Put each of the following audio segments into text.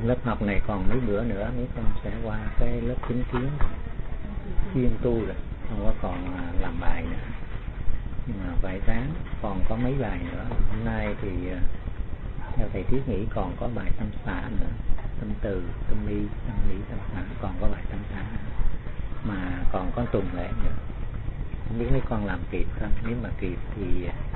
Lớp học này còn mấy bữa nữa mấy con sẽ qua cái lớp chính kiến chuyên tu rồi, không có còn làm bài nữa. Nhưng mà vài tháng còn có mấy bài nữa. Hôm nay thì theo thầy Thiết nghĩ còn có bài tâm xả nữa, tâm từ, tâm ly, tâm lý, tâm xả, còn có bài tâm xả mà còn có tuần lễ nữa. Không biết mấy con làm kịp không? Nếu mà kịp thì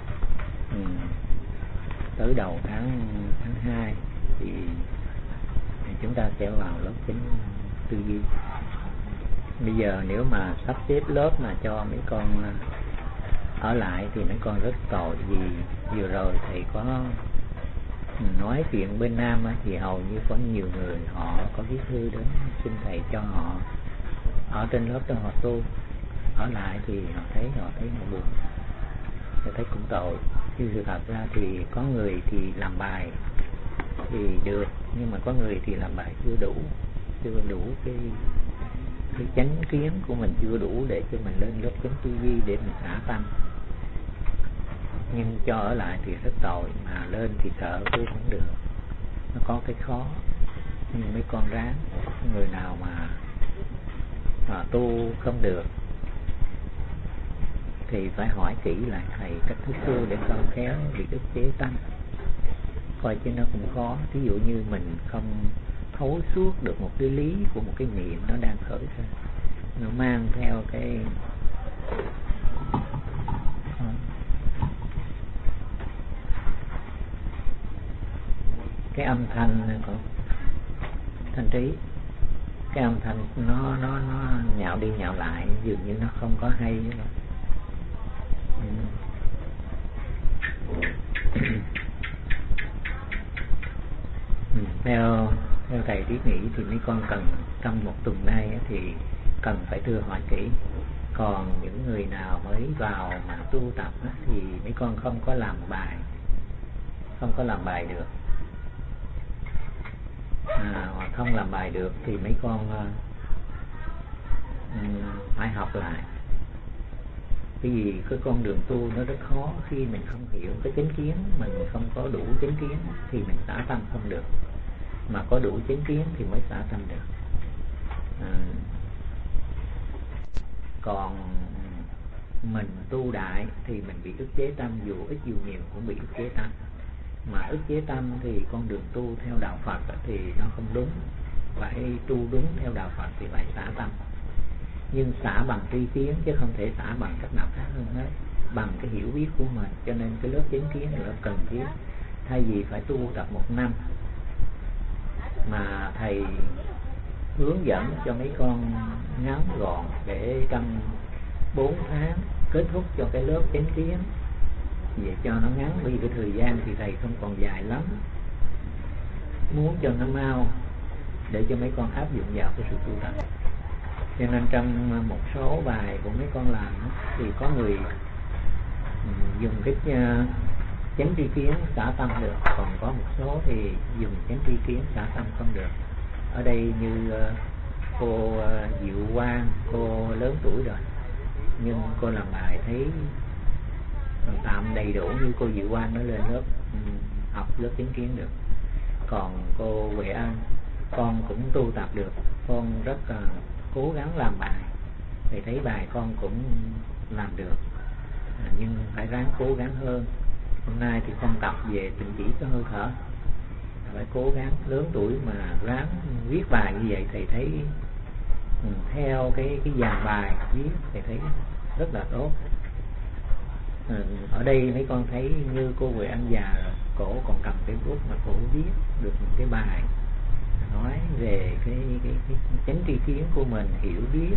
tới đầu tháng 2 thì chúng ta sẽ vào lớp chính tư duy. Bây giờ nếu mà sắp xếp lớp mà cho mấy con ở lại thì mấy con rất tội, vì vừa rồi thầy có nói chuyện bên Nam thì hầu như có nhiều người họ có viết thư đến xin thầy cho họ ở trên lớp đó họ tu. Ở lại thì họ thấy họ buồn, họ thấy cũng tội. Chứ sự thật ra thì có người thì làm bài thì được, nhưng mà có người thì làm bài chưa đủ cái chánh kiến của mình, chưa đủ để cho mình lên lớp chánh tư duy để mình xả tâm. Nhưng cho ở lại thì rất tội, mà lên thì sợ tu không được, nó có cái khó. Nhưng mấy con ráng, người nào mà tu không được thì phải hỏi kỹ lại thầy cách thức tu để con khéo bị ức chế tâm. Coi chứ nó cũng khó. Ví dụ như mình không thấu suốt được một cái lý của một cái niệm nó đang khởi ra, nó mang theo cái âm thanh của thanh trí, cái âm thanh nó nhạo đi nhạo lại, dường như nó không có hay. Theo thầy Thiết nghĩ thì mấy con cần trong một tuần nay thì cần phải thưa hỏi kỹ. Còn những người nào mới vào mà tu tập thì mấy con không có làm bài được. Hoặc không làm bài được thì mấy con phải học lại. Bởi vì cái con đường tu nó rất khó. Khi mình không hiểu cái chánh kiến, mình không có đủ chánh kiến thì mình xả tâm không được. Mà có đủ chánh kiến thì mới xả tâm được. Còn mình tu đại thì mình bị ức chế tâm, dù ít dù nhiều cũng bị ức chế tâm. Mà ức chế tâm thì con đường tu theo đạo Phật thì nó không đúng. Phải tu đúng theo đạo Phật thì phải xả tâm. Nhưng xả bằng tri kiến chứ không thể xả bằng cách nào khác hơn hết, bằng cái hiểu biết của mình. Cho nên cái lớp chánh kiến là cần thiết. Thay vì phải tu tập 1 năm mà thầy hướng dẫn cho mấy con ngắn gọn để trong 4 tháng kết thúc cho cái lớp chánh kiến, vậy cho nó ngắn. Bởi vì cái thời gian thì thầy không còn dài lắm, muốn cho nó mau để cho mấy con áp dụng vào cái sự tu tập. Cho nên trong một số bài của mấy con làm thì có người dùng cái chánh tri kiến xả tâm được, còn có một số thì dùng chánh tri kiến xả tâm không được. Ở đây như cô Diệu Quang, cô lớn tuổi rồi nhưng cô làm bài thấy tạm đầy đủ như cô Diệu Quang nó lên lớp học lớp chánh kiến được. Còn cô Huệ An, con cũng tu tập được, con rất cố gắng làm bài, thầy thấy bài con cũng làm được, nhưng phải ráng cố gắng hơn. Hôm nay thì con tập về tịnh chỉ có hơi thở, phải cố gắng. Lớn tuổi mà ráng viết bài như vậy thầy thấy theo cái dàn bài viết thầy thấy rất là tốt. Ở đây mấy con thấy như cô Huệ Anh già rồi, cổ còn cầm cái bút mà cổ viết được một cái bài nói về cái chánh tri kiến của mình, hiểu biết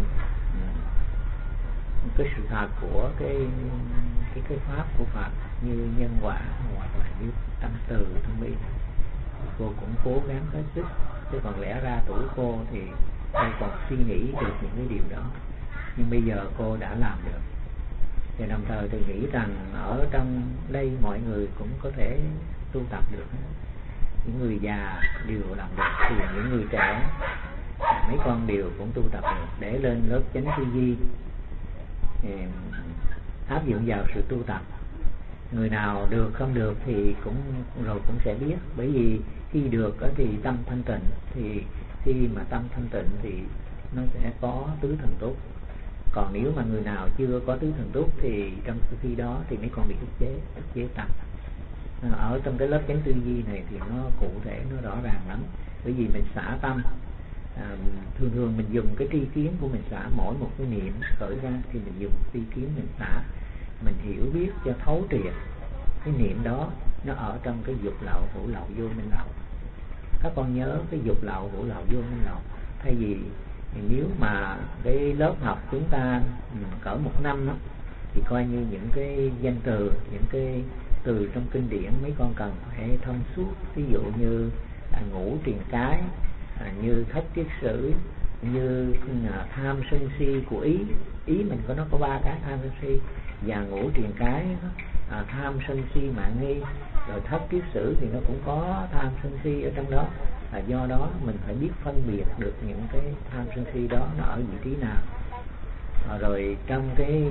cái sự thật của cái pháp của Phật như nhân quả hoặc là như tâm từ, tâm bi. Cô cũng cố gắng hết sức, chứ còn lẽ ra tuổi cô thì không còn suy nghĩ được những cái điều đó, nhưng bây giờ cô đã làm được. Và đồng thời tôi nghĩ rằng ở trong đây mọi người cũng có thể tu tập được. Những người già đều làm được thì những người trẻ, mấy con đều cũng tu tập được để lên lớp chánh tư duy, áp dụng vào sự tu tập Người nào được không được thì cũng sẽ biết. Bởi vì khi được thì tâm thanh tịnh, thì khi mà tâm thanh tịnh thì nó sẽ có tứ thần túc. Còn nếu mà người nào chưa có tứ thần túc thì trong khi đó thì mấy con bị ức chế tâm. Ở trong cái lớp chánh tư duy này thì nó cụ thể, nó rõ ràng lắm. Bởi vì mình xả tâm, thường mình dùng cái tri kiến của mình xả. Mỗi một cái niệm khởi ra thì mình dùng tri kiến mình xả, mình hiểu biết cho thấu triệt cái niệm đó nó ở trong cái dục lậu, hữu lậu, vô minh lậu. Các con nhớ cái dục lậu, hữu lậu, vô minh lậu. Thay vì nếu mà cái lớp học chúng ta cỡ 1 năm đó, thì coi như những cái danh từ, những cái từ trong kinh điển mấy con cần phải thông suốt. Ví dụ như ngũ triền cái, như thất kiết sử, như tham sân si của ý mình nó có 3 cái tham sân si, và ngũ triền cái tham sân si mạng nghi, rồi thất kiết sử thì nó cũng có tham sân si ở trong đó. Do đó mình phải biết phân biệt được những cái tham sân si đó nó ở vị trí nào, rồi trong cái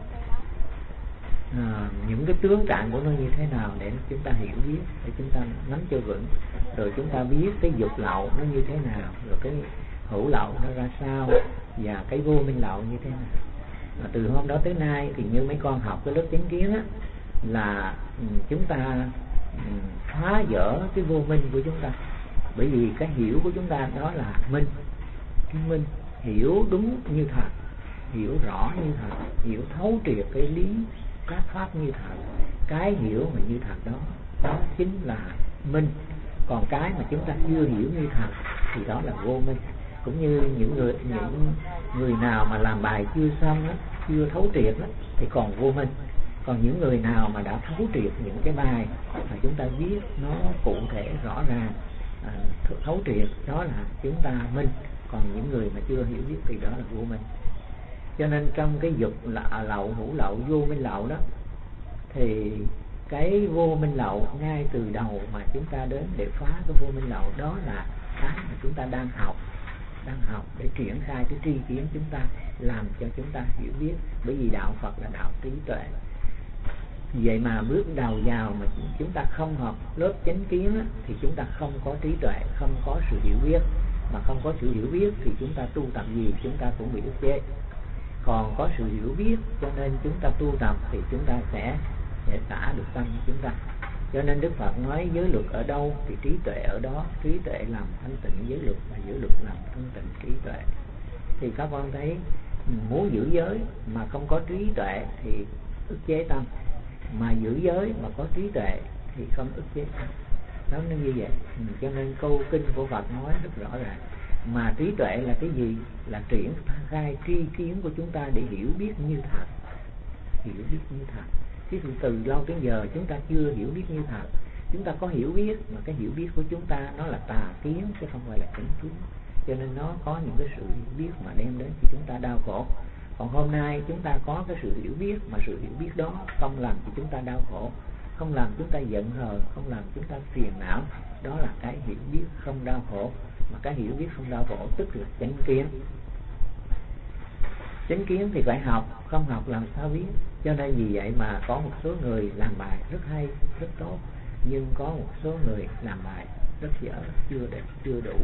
những cái tướng trạng của nó như thế nào để chúng ta hiểu biết, để chúng ta nắm cho vững. Rồi chúng ta biết cái dục lậu nó như thế nào, rồi cái hữu lậu nó ra sao, và cái vô minh lậu như thế nào. Từ hôm đó tới nay thì như mấy con học cái lớp chánh kiến á, là chúng ta phá vỡ cái vô minh của chúng ta. Bởi vì cái hiểu của chúng ta đó là minh, cái minh hiểu đúng như thật, hiểu rõ như thật, hiểu thấu triệt cái lý các pháp như thật. Cái hiểu mà như thật đó chính là minh. Còn cái mà chúng ta chưa hiểu như thật thì đó là vô minh. Cũng như những người nào mà làm bài chưa xong đó, chưa thấu triệt đó, thì còn vô minh. Còn những người nào mà đã thấu triệt những cái bài mà chúng ta viết nó cụ thể rõ ràng, thấu triệt, đó là chúng ta minh. Còn những người mà chưa hiểu biết thì đó là vô minh. Cho nên trong cái dục lậu, hữu lậu, vô minh lậu đó, thì cái vô minh lậu ngay từ đầu mà chúng ta đến để phá cái vô minh lậu, đó là cái mà chúng ta đang học để triển khai cái tri kiến chúng ta, làm cho chúng ta hiểu biết. Bởi vì đạo Phật là đạo trí tuệ. Vậy mà bước đầu vào mà chúng ta không học lớp chánh kiến á, thì chúng ta không có trí tuệ, không có sự hiểu biết. Mà không có sự hiểu biết thì chúng ta tu tập gì chúng ta cũng bị ức chế. Còn có sự hiểu biết cho nên chúng ta tu tập thì chúng ta sẽ xả được tâm của chúng ta. Cho nên Đức Phật nói giới luật ở đâu thì trí tuệ ở đó. Trí tuệ làm thanh tịnh giới luật, và giới luật làm thanh tịnh trí tuệ. Thì các con thấy muốn giữ giới mà không có trí tuệ thì ức chế tâm, mà giữ giới mà có trí tuệ thì không ức chế tâm. Đó nó như vậy. Cho nên câu kinh của Phật nói rất rõ ràng. Mà trí tuệ là cái gì? Là triển khai tri kiến của chúng ta để hiểu biết như thật. Hiểu biết như thật. Chứ từ lâu đến giờ chúng ta chưa hiểu biết như thật. Chúng ta có hiểu biết, mà cái hiểu biết của chúng ta nó là tà kiến chứ không phải là chánh kiến. Cho nên nó có những cái sự hiểu biết mà đem đến cho chúng ta đau khổ. Còn hôm nay chúng ta có cái sự hiểu biết, mà sự hiểu biết đó không làm cho chúng ta đau khổ, không làm chúng ta giận hờn, không làm chúng ta phiền não. Đó là cái hiểu biết không đau khổ. Mà cái hiểu biết không đau khổ tức là chánh kiến. Chánh kiến thì phải học, không học làm sao biết. Cho nên vì vậy mà có một số người làm bài rất hay, rất tốt, nhưng có một số người làm bài rất dở, chưa đủ.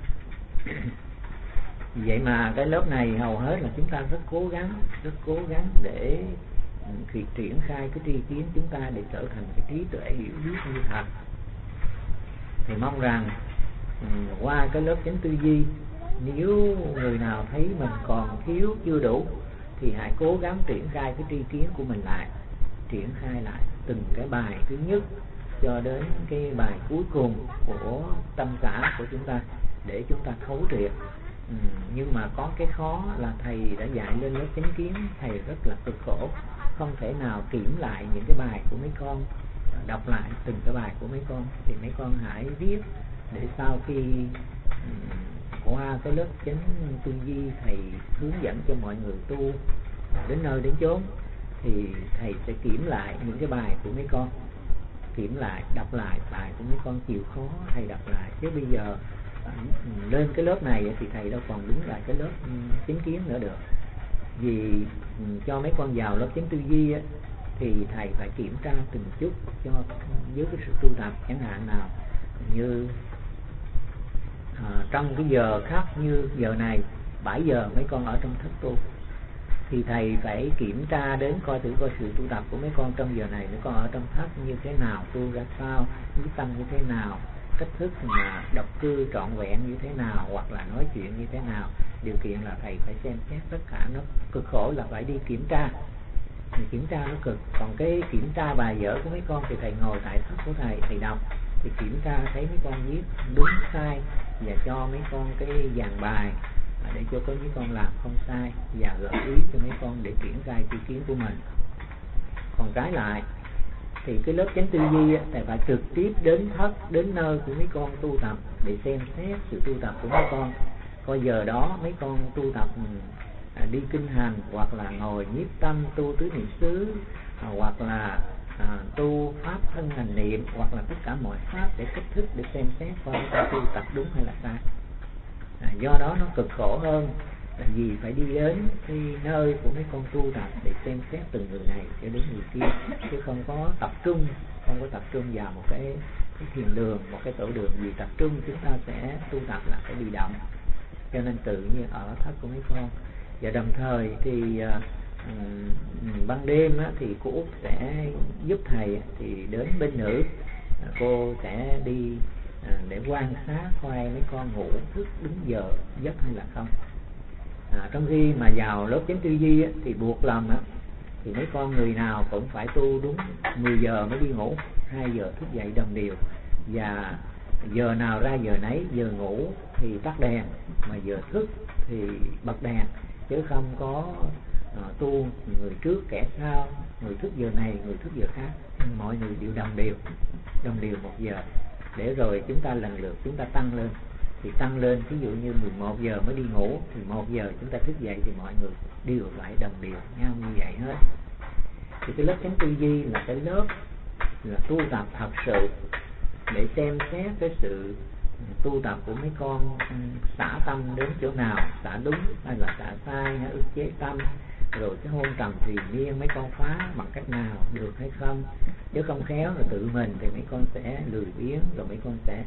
Vì vậy mà cái lớp này hầu hết là chúng ta rất cố gắng để triển khai cái tri kiến chúng ta để trở thành cái trí tuệ hiểu biết như thật. Thì mong rằng qua cái lớp chánh tư duy, nếu người nào thấy mình còn thiếu chưa đủ thì hãy cố gắng triển khai cái tri kiến của mình lại, triển khai lại từng cái bài thứ nhất cho đến cái bài cuối cùng của tâm xã của chúng ta để chúng ta thấu triệt. Nhưng mà có cái khó là thầy đã dạy lên lớp chánh kiến, thầy rất là cực khổ, không thể nào kiểm lại những cái bài của mấy con, đọc lại từng cái bài của mấy con. Thì mấy con hãy viết để sau khi qua cái lớp chánh tư duy thầy hướng dẫn cho mọi người tu đến nơi đến chốn, thì thầy sẽ kiểm lại những cái bài của mấy con, kiểm lại, đọc lại bài của mấy con chịu khó thầy đọc lại. Chứ bây giờ lên cái lớp này thì thầy đâu còn đứng lại cái lớp chánh kiến nữa được. Vì cho mấy con vào lớp chánh tư duy thì thầy phải kiểm tra từng chút cho với cái sự tu tập. Chẳng hạn nào như trong cái giờ khác như giờ này 7 giờ mấy con ở trong thất tu, thì thầy phải kiểm tra đến coi thử coi sự tu tập của mấy con trong giờ này, mấy con ở trong thất như thế nào, tu ra sao, nhiếp tâm như thế nào, cách thức mà độc cư trọn vẹn như thế nào, hoặc là nói chuyện như thế nào. Điều kiện là thầy phải xem xét tất cả. Nó cực khổ là phải đi kiểm tra, thì kiểm tra nó cực. Còn cái kiểm tra bài vở của mấy con thì thầy ngồi tại thất của thầy đọc, thì kiểm tra thấy mấy con viết đúng sai và cho mấy con cái dàn bài để cho có mấy con làm không sai, và gợi ý cho mấy con để triển khai ý kiến của mình. Còn trái lại thì cái lớp chánh tư duy thầy phải trực tiếp đến thất, đến nơi của mấy con tu tập để xem xét sự tu tập của mấy con. Coi giờ đó mấy con tu tập đi kinh hành, hoặc là ngồi nhiếp tâm tu tứ niệm xứ, hoặc là tu pháp thân hành niệm, hoặc là tất cả mọi pháp để cách thức để xem xét coi mấy con tu tập đúng hay là sai. Do đó nó cực khổ hơn là vì phải đi đến cái nơi của mấy con tu tập để xem xét từng người này cho đến người kia, chứ không có tập trung vào một cái thiền đường, một cái tổ đường. Vì tập trung chúng ta sẽ tu tập là phải đi động, cho nên tự nhiên ở thất của mấy con. Và đồng thời thì ban đêm thì cô Út sẽ giúp thầy thì đến bên nữ, cô sẽ đi để quan sát coi mấy con ngủ thức đúng giờ giấc hay là không. Trong khi mà vào lớp chánh tư duy thì buộc lòng thì mấy con người nào cũng phải tu đúng 10 giờ mới đi ngủ, 2 giờ thức dậy đồng đều, và giờ nào ra giờ nấy. Giờ ngủ thì tắt đèn, mà giờ thức thì bật đèn, chứ không có tu người trước kẻ sau, người thức giờ này người thức giờ khác. Mọi người đều đồng đều 1 giờ, để rồi chúng ta lần lượt chúng ta tăng lên. Thì tăng lên, ví dụ như 11 giờ mới đi ngủ, thì 1 giờ chúng ta thức dậy thì mọi người đều phải đồng đều nhau như vậy hết. Thì cái lớp chánh tư duy là cái lớp là tu tập thật sự để xem xét cái sự tu tập của mấy con xả tâm đến chỗ nào, xả đúng hay là xả sai, hay ức chế tâm, rồi cái hôn trầm thì miên mấy con phá bằng cách nào, được hay không. Chứ không khéo là tự mình thì mấy con sẽ lười biếng, rồi mấy con sẽ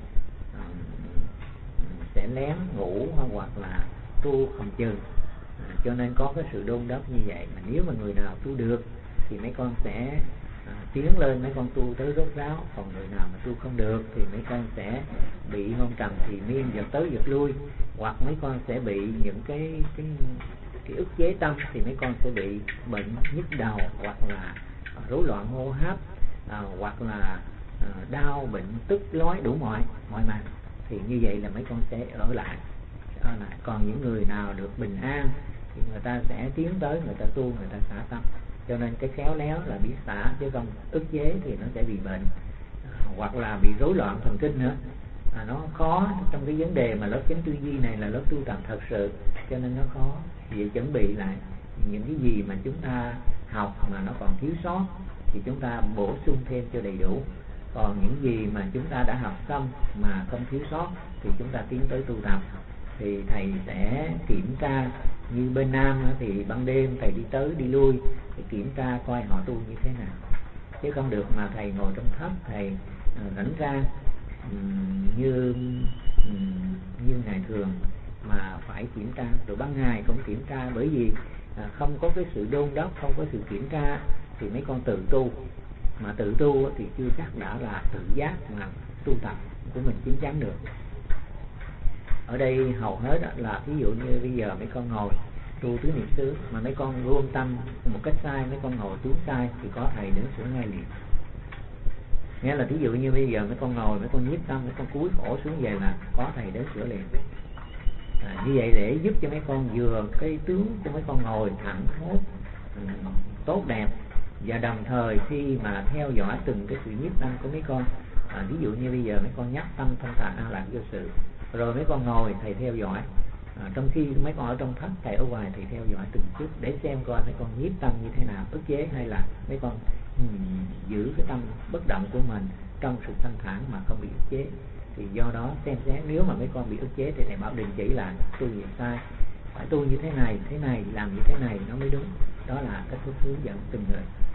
lén ngủ hoặc là tu không chừng. Cho nên có cái sự đôn đốc như vậy. Mà nếu mà người nào tu được thì mấy con sẽ tiến lên, mấy con tu tới rốt ráo. Còn người nào mà tu không được thì mấy con sẽ bị hôn trầm thì miên, giật tới giật lui, hoặc mấy con sẽ bị những cái ức chế tâm, thì mấy con sẽ bị bệnh nhức đầu, hoặc là rối loạn hô hấp, hoặc là đau bệnh tức lói đủ mọi mặt. Thì như vậy là mấy con sẽ ở lại. Còn những người nào được bình an thì người ta sẽ tiến tới, người ta tu, người ta xả tâm. Cho nên cái khéo léo là biết xả, chứ không ức chế thì nó sẽ bị bệnh, hoặc là bị rối loạn thần kinh nữa. Nó khó trong cái vấn đề mà lớp chánh tư duy này là lớp tu tập thật sự, cho nên nó khó. Vì chuẩn bị lại những cái gì mà chúng ta học mà nó còn thiếu sót thì chúng ta bổ sung thêm cho đầy đủ. Còn những gì mà chúng ta đã học xong mà không thiếu sót thì chúng ta tiến tới tu tập. Thì thầy sẽ kiểm tra, như bên Nam thì ban đêm thầy đi tới đi lui thì kiểm tra coi họ tu như thế nào, chứ không được mà thầy ngồi trong thất thầy rảnh ra như ngày thường mà phải kiểm tra. Rồi ban ngày cũng kiểm tra, bởi vì không có cái sự đôn đốc, không có sự kiểm tra thì mấy con tự tu. Mà tự tu thì chưa chắc đã là tự giác mà tu tập của mình chín chắn được. Ở đây hầu hết là ví dụ như bây giờ mấy con ngồi tu tứ niệm xứ mà mấy con gom tâm một cách sai, mấy con ngồi xuống sai thì có thầy đến sửa ngay liền. Nghĩa là ví dụ như bây giờ mấy con ngồi, mấy con nhiếp tâm, mấy con cúi khổ xuống vậy là có thầy đến sửa liền. Như vậy để giúp cho mấy con vừa cái tướng cho mấy con ngồi thẳng thốt tốt đẹp, và đồng thời khi mà theo dõi từng cái sự nhiếp tâm của mấy con. Ví dụ như bây giờ mấy con nhắc tâm thanh thản an lạc vô sự, rồi mấy con ngồi thầy theo dõi. Trong khi mấy con ở trong thất, thầy ở ngoài thầy theo dõi từng chút để xem coi mấy con nhiếp tâm như thế nào, ức chế hay là mấy con giữ cái tâm bất động của mình trong sự thanh thản mà không bị ức chế. Thì do đó xem xét, nếu mà mấy con bị ức chế thì thầy bảo đình chỉ lại, tu gì sai, phải tu như thế này, làm như thế này nó mới đúng. Đó là cách thức hướng dẫn từng người.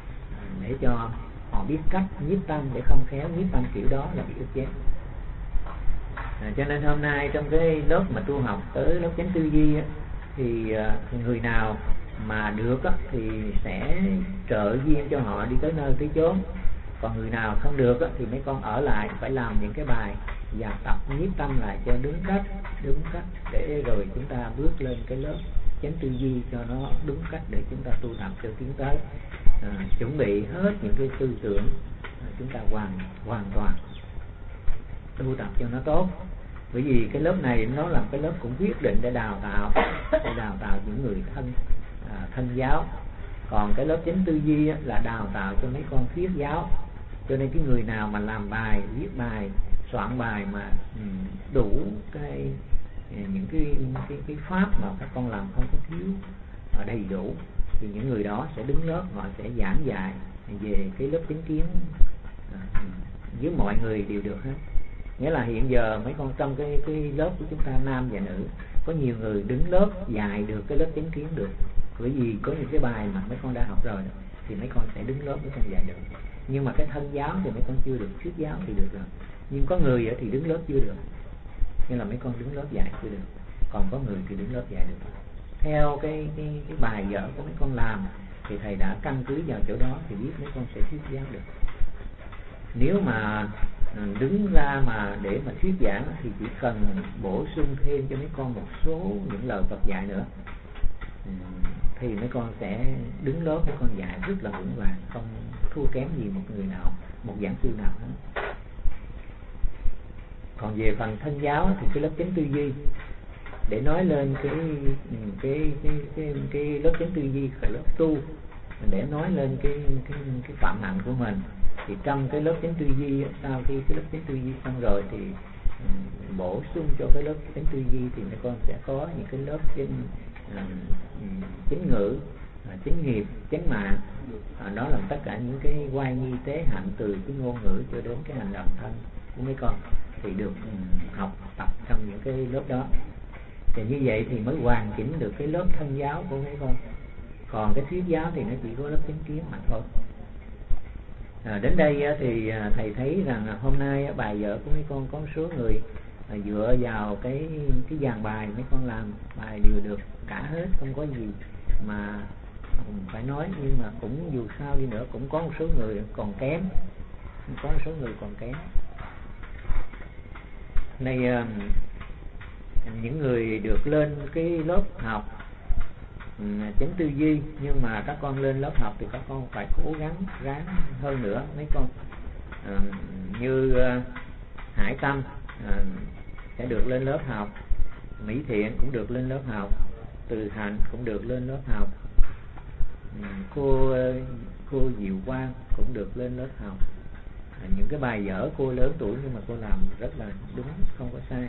để cho họ biết cách nhiếp tâm, để không khéo nhiếp tâm kiểu đó là bị ức chế. Cho nên hôm nay trong cái lớp mà tu học tới lớp chánh tư duy á, thì người nào mà được á, thì sẽ trợ duyên cho họ đi tới nơi tới chốn. Còn người nào không được á, thì mấy con ở lại phải làm những cái bài và tập nhiếp tâm lại cho đúng cách để rồi chúng ta bước lên cái lớp chánh tư duy cho nó đúng cách để chúng ta tu tập cho tiến tới. Chuẩn bị hết những cái tư tưởng, chúng ta hoàn toàn tu tập cho nó tốt. Bởi vì cái lớp này nó là cái lớp cũng quyết định để đào tạo những người thân giáo. Còn cái lớp chánh tư duy là đào tạo cho mấy con thuyết giáo. Cho nên cái người nào mà làm bài, viết bài, soạn bài mà đủ những cái pháp mà các con làm không có thiếu đầy đủ, thì những người đó sẽ đứng lớp, họ sẽ giảng dạy về cái lớp chánh kiến với mọi người đều được hết. Nghĩa là hiện giờ mấy con trong cái lớp của chúng ta nam và nữ, có nhiều người đứng lớp dạy được cái lớp chánh kiến được. Bởi vì có những cái bài mà mấy con đã học rồi thì mấy con sẽ đứng lớp mấy con dạy được. Nhưng mà cái thân giáo thì mấy con chưa được, thuyết giáo thì được rồi. Nhưng có người thì đứng lớp chưa được, nên là mấy con đứng lớp dạy chưa được. Còn có người thì đứng lớp dạy được. Theo cái bài vở của mấy con làm thì thầy đã căn cứ vào chỗ đó thì biết mấy con sẽ thuyết giáo được. Nếu mà đứng ra mà để mà thuyết giảng thì chỉ cần bổ sung thêm cho mấy con một số những lời Phật dạy nữa, thì mấy con sẽ đứng lớp mấy con dạy rất là vững vàng, không thua kém gì một người nào, một giảng sư nào hết. Còn về phần thân giáo thì cái lớp chánh tư duy để nói lên cái lớp chánh tư duy, cái lớp tu để nói lên cái phạm hạnh của mình, thì trong cái lớp chánh tư duy, sau khi cái lớp chánh tư duy xong rồi thì bổ sung cho cái lớp chánh tư duy thì mấy con sẽ có những cái lớp chánh ngữ, chánh nghiệp, chánh mạng. Đó là tất cả những cái oai nghi tế hạnh từ cái ngôn ngữ cho đến cái hành động thân của mấy con thì được học tập trong những cái lớp đó. Thì như vậy thì mới hoàn chỉnh được cái lớp thân giáo của mấy con. Còn cái thuyết giáo thì nó chỉ có lớp chánh kiến mà thôi. Đến đây thì thầy thấy rằng hôm nay bài vở của mấy con có một số người dựa vào cái dàn bài mấy con làm bài đều được cả hết, không có gì mà phải nói. Nhưng mà cũng dù sao đi nữa cũng có một số người còn kém, Này những người được lên cái lớp học chánh tư duy, nhưng mà các con lên lớp học thì các con phải cố gắng ráng hơn nữa mấy con. Như Hải Tâm sẽ được lên lớp học, Mỹ Thiện cũng được lên lớp học, Từ Hạnh cũng được lên lớp học, cô Diệu Quang cũng được lên lớp học. Những cái bài vở cô lớn tuổi nhưng mà cô làm rất là đúng, không có sai.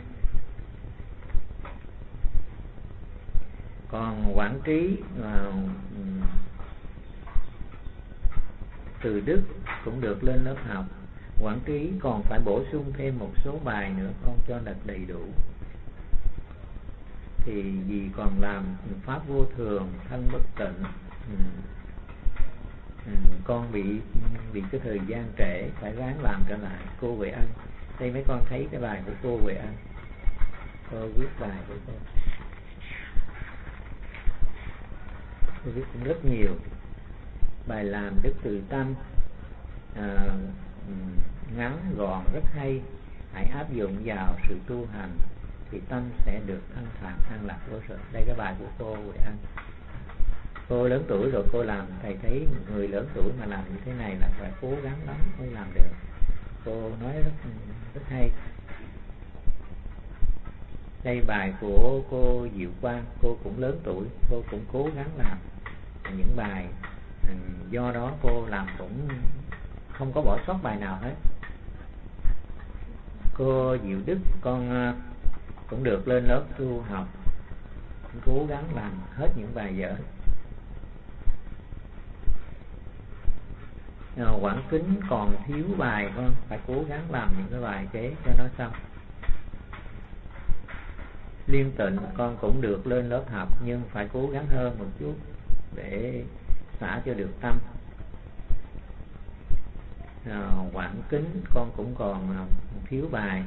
Còn Quảng Trí và Từ Đức cũng được lên lớp học. Quảng Trí còn phải bổ sung thêm một số bài nữa con cho thật đầy đủ. Thì vì còn làm pháp vô thường, thân bất tịnh, con bị cái thời gian trễ, phải ráng làm trở lại. Cô Huệ Ân, đây mấy con thấy cái bài của cô Huệ Ân, cô viết bài của cô viết cũng rất nhiều bài làm đức từ tâm, ngắn gọn rất hay. Hãy áp dụng vào sự tu hành thì tâm sẽ được thanh thản an lạc vô sự. Đây cái bài của cô Huệ Ân. Cô lớn tuổi rồi cô làm, thầy thấy người lớn tuổi mà làm như thế này là phải cố gắng lắm mới làm được. Cô nói rất hay. Đây bài của cô Diệu Quang, cô cũng lớn tuổi, cô cũng cố gắng làm những bài, do đó cô làm cũng không có bỏ sót bài nào hết. Cô Diệu Đức con cũng được lên lớp tu học, cố gắng làm hết những bài vở. Quảng Kính còn thiếu bài, con phải cố gắng làm những cái bài kế cho nó xong. Liên Tịnh con cũng được lên lớp học nhưng phải cố gắng hơn một chút để xả cho được tâm. Quảng Kính con cũng còn thiếu bài.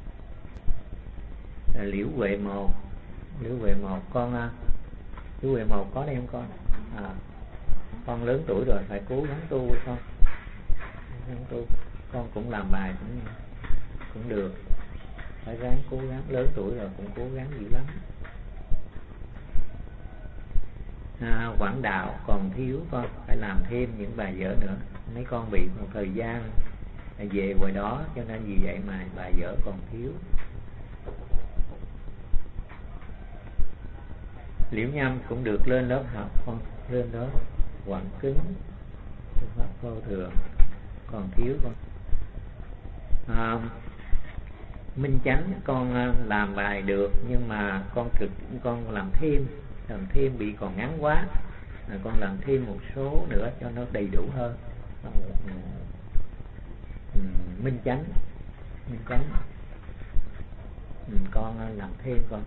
Liễu Huệ Một con, Liễu Huệ Một có đây không con? Con lớn tuổi rồi phải cố gắng tu con. Con cũng làm bài cũng được, phải ráng cố gắng, lớn tuổi rồi cũng cố gắng dữ lắm. Quảng Đạo còn thiếu con, phải làm thêm những bài vở nữa. Mấy con bị một thời gian về ngoài đó, cho nên vì vậy mà bài vở còn thiếu. Liễu Nhâm cũng được lên lớp học con, lên lớp. Quảng Kính, Pháp Vô Thường còn thiếu con. Minh Chánh con làm bài được, nhưng mà con làm thêm bị còn ngắn quá. Con làm thêm một số nữa cho nó đầy đủ hơn. Minh Chánh con làm thêm con,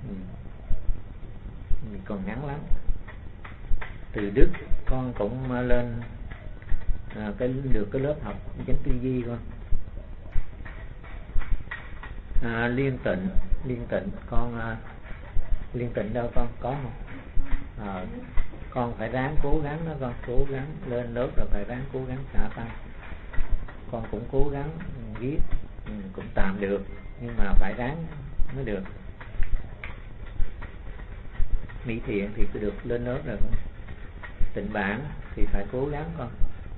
còn ngắn lắm. Từ Đức con cũng lên được cái lớp học chánh tư duy con. Liên Tịnh con, Liên Tịnh đâu con có không? Con phải ráng cố gắng đó con, cố gắng lên lớp rồi phải ráng cố gắng xả tâm. Con cũng cố gắng viết cũng tạm được, nhưng mà phải ráng mới được. Mỹ Thiện thì cứ được lên lớp rồi con. Tịnh Bản thì phải cố gắng con.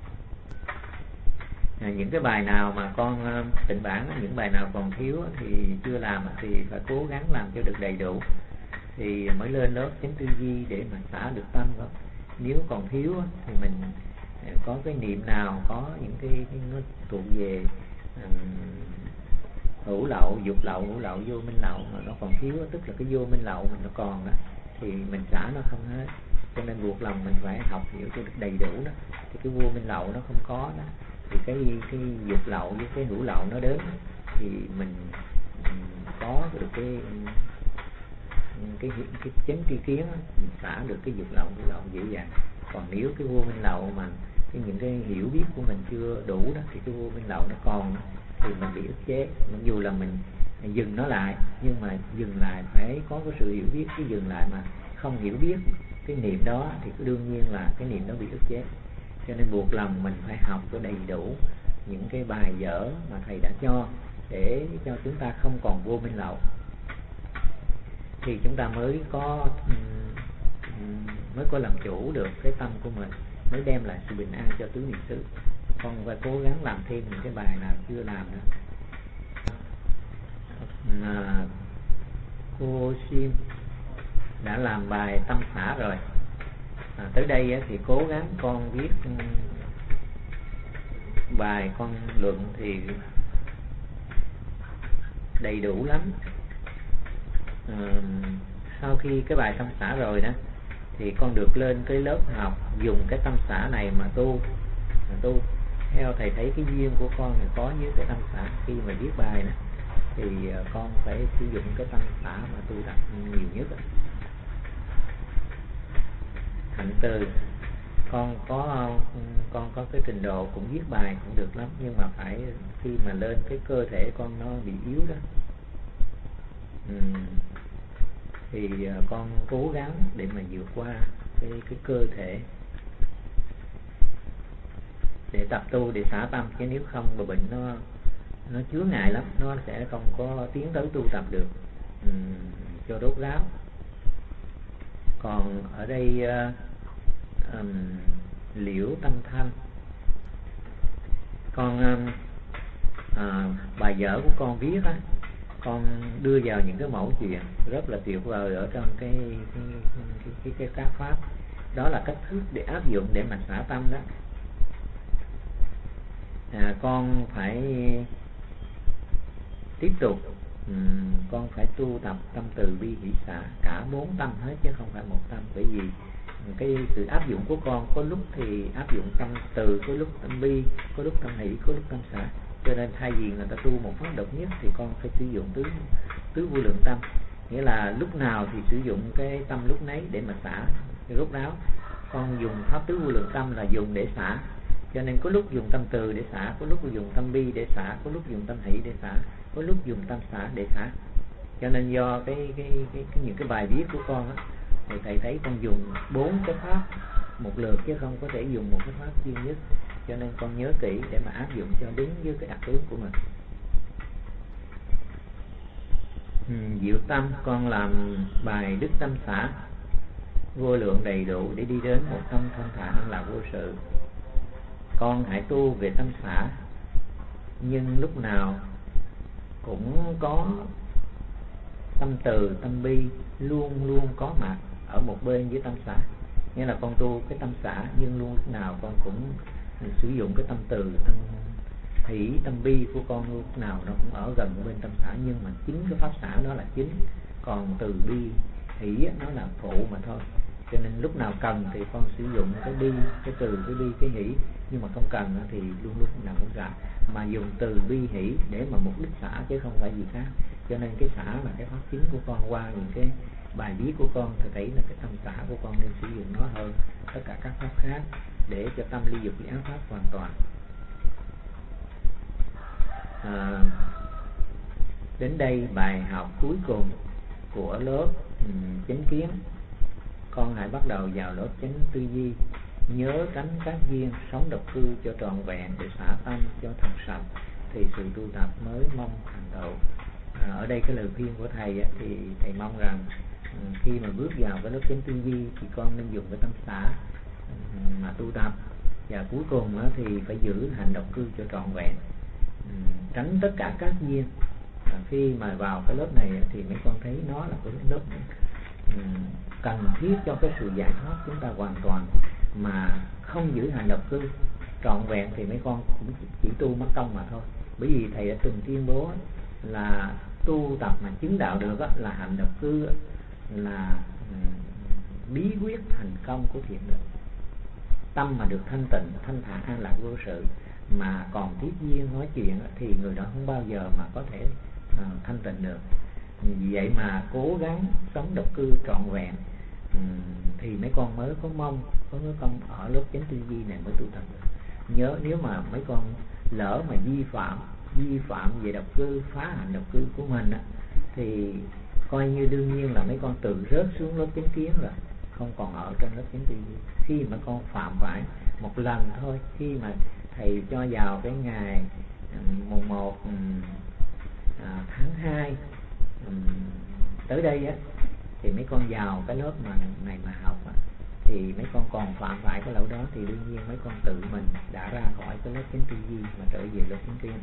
Những cái bài nào mà con Tịnh Bản, những bài nào còn thiếu thì chưa làm thì phải cố gắng làm cho được đầy đủ thì mới lên lớp chánh tư duy để mà xả được tâm con. Nếu còn thiếu thì mình có cái niệm nào, có những cái nó thuộc về hữu lậu, dục lậu, hữu lậu, vô minh lậu mà nó còn thiếu, tức là cái vô minh lậu mình nó còn đó, thì mình xả nó không hết. Cho nên buộc lòng mình phải học hiểu cho được đầy đủ đó, thì cái vô minh lậu nó không có đó, thì cái dục lậu với cái hữu lậu nó đến thì mình có được cái chánh tri kiến đó, mình xả được cái dục lậu hữu lậu dễ dàng. Còn nếu cái vô minh lậu mà những cái hiểu biết của mình chưa đủ đó, thì cái vô minh lậu nó còn thì mình bị ức chế. Mặc dù là mình dừng nó lại, nhưng mà dừng lại phải có cái sự hiểu biết, chứ dừng lại mà không hiểu biết cái niệm đó thì đương nhiên là cái niệm đó bị ức chế. Cho nên buộc lòng mình phải học cho đầy đủ những cái bài vở mà thầy đã cho, để cho chúng ta không còn vô minh lậu, thì chúng ta mới có làm chủ được cái tâm của mình, mới đem lại sự bình an cho tứ niệm xứ. Con phải cố gắng làm thêm những cái bài nào chưa làm nữa. Cô Sim đã làm bài tâm xả rồi. Tới đây thì cố gắng con viết bài con luận thì đầy đủ lắm. Sau khi cái bài tâm xả rồi đó thì con được lên cái lớp học dùng cái tâm xả này mà tu. Theo thầy thấy cái duyên của con thì có với cái tâm xả. Khi mà viết bài đó thì con phải sử dụng cái tâm xả mà tu tập nhiều nhất. Hạnh từ con có cái trình độ cũng viết bài cũng được lắm, nhưng mà phải khi mà lên cái cơ thể con nó bị yếu đó, thì con cố gắng để mà vượt qua cái cơ thể để tập tu, để xả tâm, chứ nếu không mà bệnh nó chướng ngại lắm, nó sẽ không có tiến tới tu tập được cho rốt ráo. Còn ở đây Liễu Tâm Thanh, con bài vở của con viết á, con đưa vào những cái mẫu chuyện rất là tuyệt vời ở trong cái các pháp. Đó là cách thức để áp dụng để mà xả tâm đó. Con phải tiếp tục, con phải tu tập tâm từ bi hỷ xả, cả 4 tâm hết chứ không phải một tâm. Bởi vì cái sự áp dụng của con có lúc thì áp dụng tâm từ, có lúc tâm bi, có lúc tâm hỷ, có lúc tâm xả. Cho nên thay vì người ta tu một pháp độc nhất thì con phải sử dụng tứ vô lượng tâm, nghĩa là lúc nào thì sử dụng cái tâm lúc nấy để mà xả rốt ráo. Con dùng pháp tứ vô lượng tâm là dùng để xả, Cho nên có lúc dùng tâm từ để xả, có lúc dùng tâm bi để xả, có lúc dùng tâm hỷ để xả, có lúc dùng tâm xả để xả. Cho nên do những cái bài viết của con á, thì thầy thấy con dùng 4 cái pháp một lượt chứ không có thể dùng một cái pháp duy nhất. Cho nên con nhớ kỹ để mà áp dụng cho đúng với cái đặc tướng của mình. Diệu tâm con làm bài đức tâm xả vô lượng đầy đủ để đi đến một tâm thanh thản là vô sự. Con hãy tu về tâm xả, nhưng lúc nào cũng có tâm từ, tâm bi luôn luôn có mặt ở một bên với tâm xả. Nghĩa là con tu cái tâm xả, nhưng luôn lúc nào con cũng sử dụng cái tâm từ, tâm hỷ, tâm bi của con lúc nào nó cũng ở gần bên tâm xả. Nhưng mà chính cái pháp xả nó là chính, còn từ bi hỷ nó là phụ mà thôi. Cho nên lúc nào cần thì con sử dụng cái bi, cái từ, cái bi, cái hỷ. Nhưng mà không cần thì luôn lúc nào cũng xả. Mà dùng từ bi hỷ để mà mục đích xả chứ không phải gì khác. Cho nên cái xả là cái pháp chính của con. Qua những cái bài viết của con thì thấy là cái tâm xả của con nên sử dụng nó hơn tất cả các pháp khác, để cho tâm ly dục ly ác pháp hoàn toàn. Đến đây bài học cuối cùng của lớp chánh kiến. Con hãy bắt đầu vào lớp chánh tư duy. Nhớ tránh các duyên, sống độc cư cho trọn vẹn để xả tâm cho thật sạch, thì sự tu tập mới mong thành tựu. Ở đây cái lời khuyên của thầy thì thầy mong rằng khi mà bước vào cái lớp chánh tư duy thì con nên dùng cái tâm xả mà tu tập. Và cuối cùng thì phải giữ hành độc cư cho trọn vẹn, tránh tất cả các duyên. Khi mà vào cái lớp này thì mấy con thấy nó là cái lớp cần thiết cho cái sự giải thoát chúng ta hoàn toàn. Mà không giữ hành độc cư trọn vẹn thì mấy con cũng chỉ tu mất công mà thôi. Bởi vì thầy đã từng tuyên bố là tu tập mà chứng đạo được là hành độc cư là bí quyết thành công của thiện định. Tâm mà được thanh tịnh, thanh thản, an lạc vô sự mà còn tiếp duyên nói chuyện thì người đó không bao giờ mà có thể thanh tịnh được. Vì vậy mà cố gắng sống độc cư trọn vẹn thì mấy con mới có mong có công ở lớp chánh tư duy này mới tu tập được. Nhớ nếu mà mấy con lỡ mà vi phạm về độc cư, phá hành độc cư của mình thì coi như đương nhiên là mấy con tự rớt xuống lớp chánh kiến rồi, không còn ở trong lớp chánh tư duy. Khi mà con phạm phải một lần thôi, khi mà thầy cho vào cái ngày mùng 1 tháng 2 tới đây thì mấy con vào cái lớp này mà học thì mấy con còn phạm phải cái lỗi đó thì đương nhiên mấy con tự mình đã ra khỏi cái lớp chánh tư duy mà trở về lớp chánh kiến.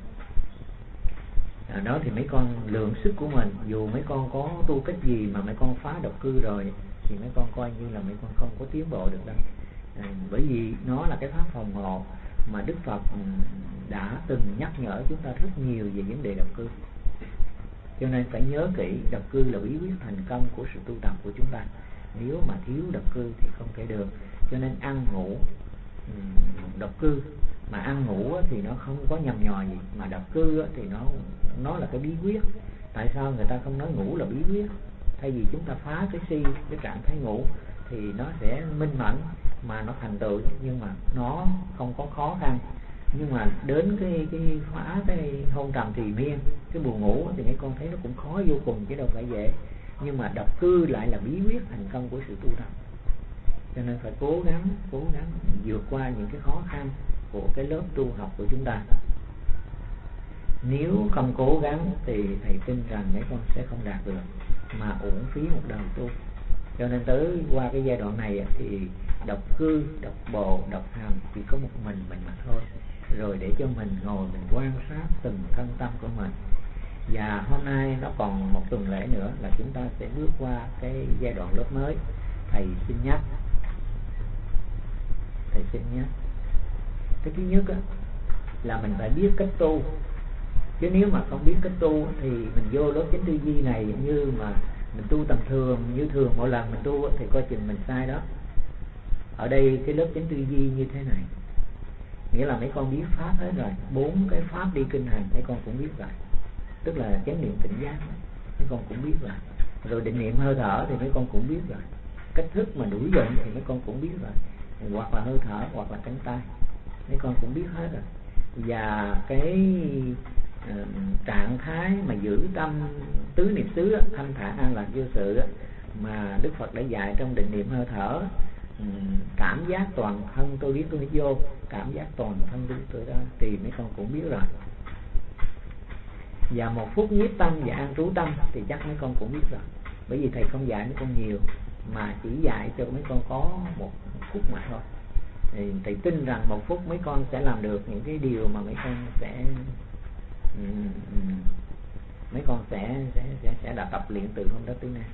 Đó thì mấy con lượng sức của mình, dù mấy con có tu cách gì mà mấy con phá độc cư rồi thì mấy con coi như là mấy con không có tiến bộ được đâu. Bởi vì nó là cái pháp phòng hộ mà Đức Phật đã từng nhắc nhở chúng ta rất nhiều về vấn đề độc cư. Cho nên phải nhớ kỹ, độc cư là bí quyết thành công của sự tu tập của chúng ta. Nếu mà thiếu độc cư thì không thể được. Cho nên ăn ngủ độc cư, mà ăn ngủ thì nó không có nhầm nhò gì, mà độc cư thì nó là cái bí quyết. Tại sao người ta không nói ngủ là bí quyết? Thay vì chúng ta phá cái cái trạng thái ngủ thì nó sẽ minh mẫn mà nó thành tựu, nhưng mà nó không có khó khăn. Nhưng mà đến cái phá cái hôn trầm trì miên, cái buồn ngủ thì mấy con thấy nó cũng khó vô cùng chứ đâu phải dễ. Nhưng mà độc cư lại là bí quyết thành công của sự tu tập. Cho nên phải cố gắng vượt qua những cái khó khăn của cái lớp tu học của chúng ta. Nếu không cố gắng thì thầy tin rằng mấy con sẽ không đạt được, mà uổng phí một đời tu. Cho nên tới qua cái giai đoạn này thì độc cư, độc bộ, độc hành chỉ có một mình mà thôi. Rồi để cho mình ngồi mình quan sát từng thân tâm của mình. Và hôm nay nó còn một tuần lễ nữa là chúng ta sẽ bước qua cái giai đoạn lớp mới. Thầy xin nhắc. Cái thứ nhất là mình phải biết cách tu. Chứ nếu mà không biết cách tu thì mình vô lớp chánh tư duy này như mà mình tu tầm thường, như thường mỗi lần mình tu thì coi chừng mình sai đó. Ở đây cái lớp chánh tư duy như thế này, nghĩa là mấy con biết pháp hết rồi, 4 cái pháp đi kinh hành mấy con cũng biết rồi. Tức là chánh niệm tỉnh giác mấy con cũng biết rồi. Rồi định niệm hơi thở thì mấy con cũng biết rồi. Cách thức mà đuổi giận thì mấy con cũng biết rồi. Hoặc là hơi thở, hoặc là cánh tay. mấy con cũng biết hết rồi. Và cái trạng thái mà giữ tâm tứ niệm xứ thanh thản an lạc vô sự mà Đức Phật đã dạy trong định niệm hơi thở, cảm giác toàn thân tôi biết tôi vô, cảm giác toàn thân tôi đó, thì mấy con cũng biết rồi. Và 1 phút nhiếp tâm và an trú tâm thì chắc mấy con cũng biết rồi, bởi vì thầy không dạy mấy con nhiều mà chỉ dạy cho mấy con có 1 phút mà thôi. Thì thầy tin rằng 1 phút mấy con sẽ làm được những cái điều mà mấy con sẽ đã tập luyện từ hôm đó tới nay.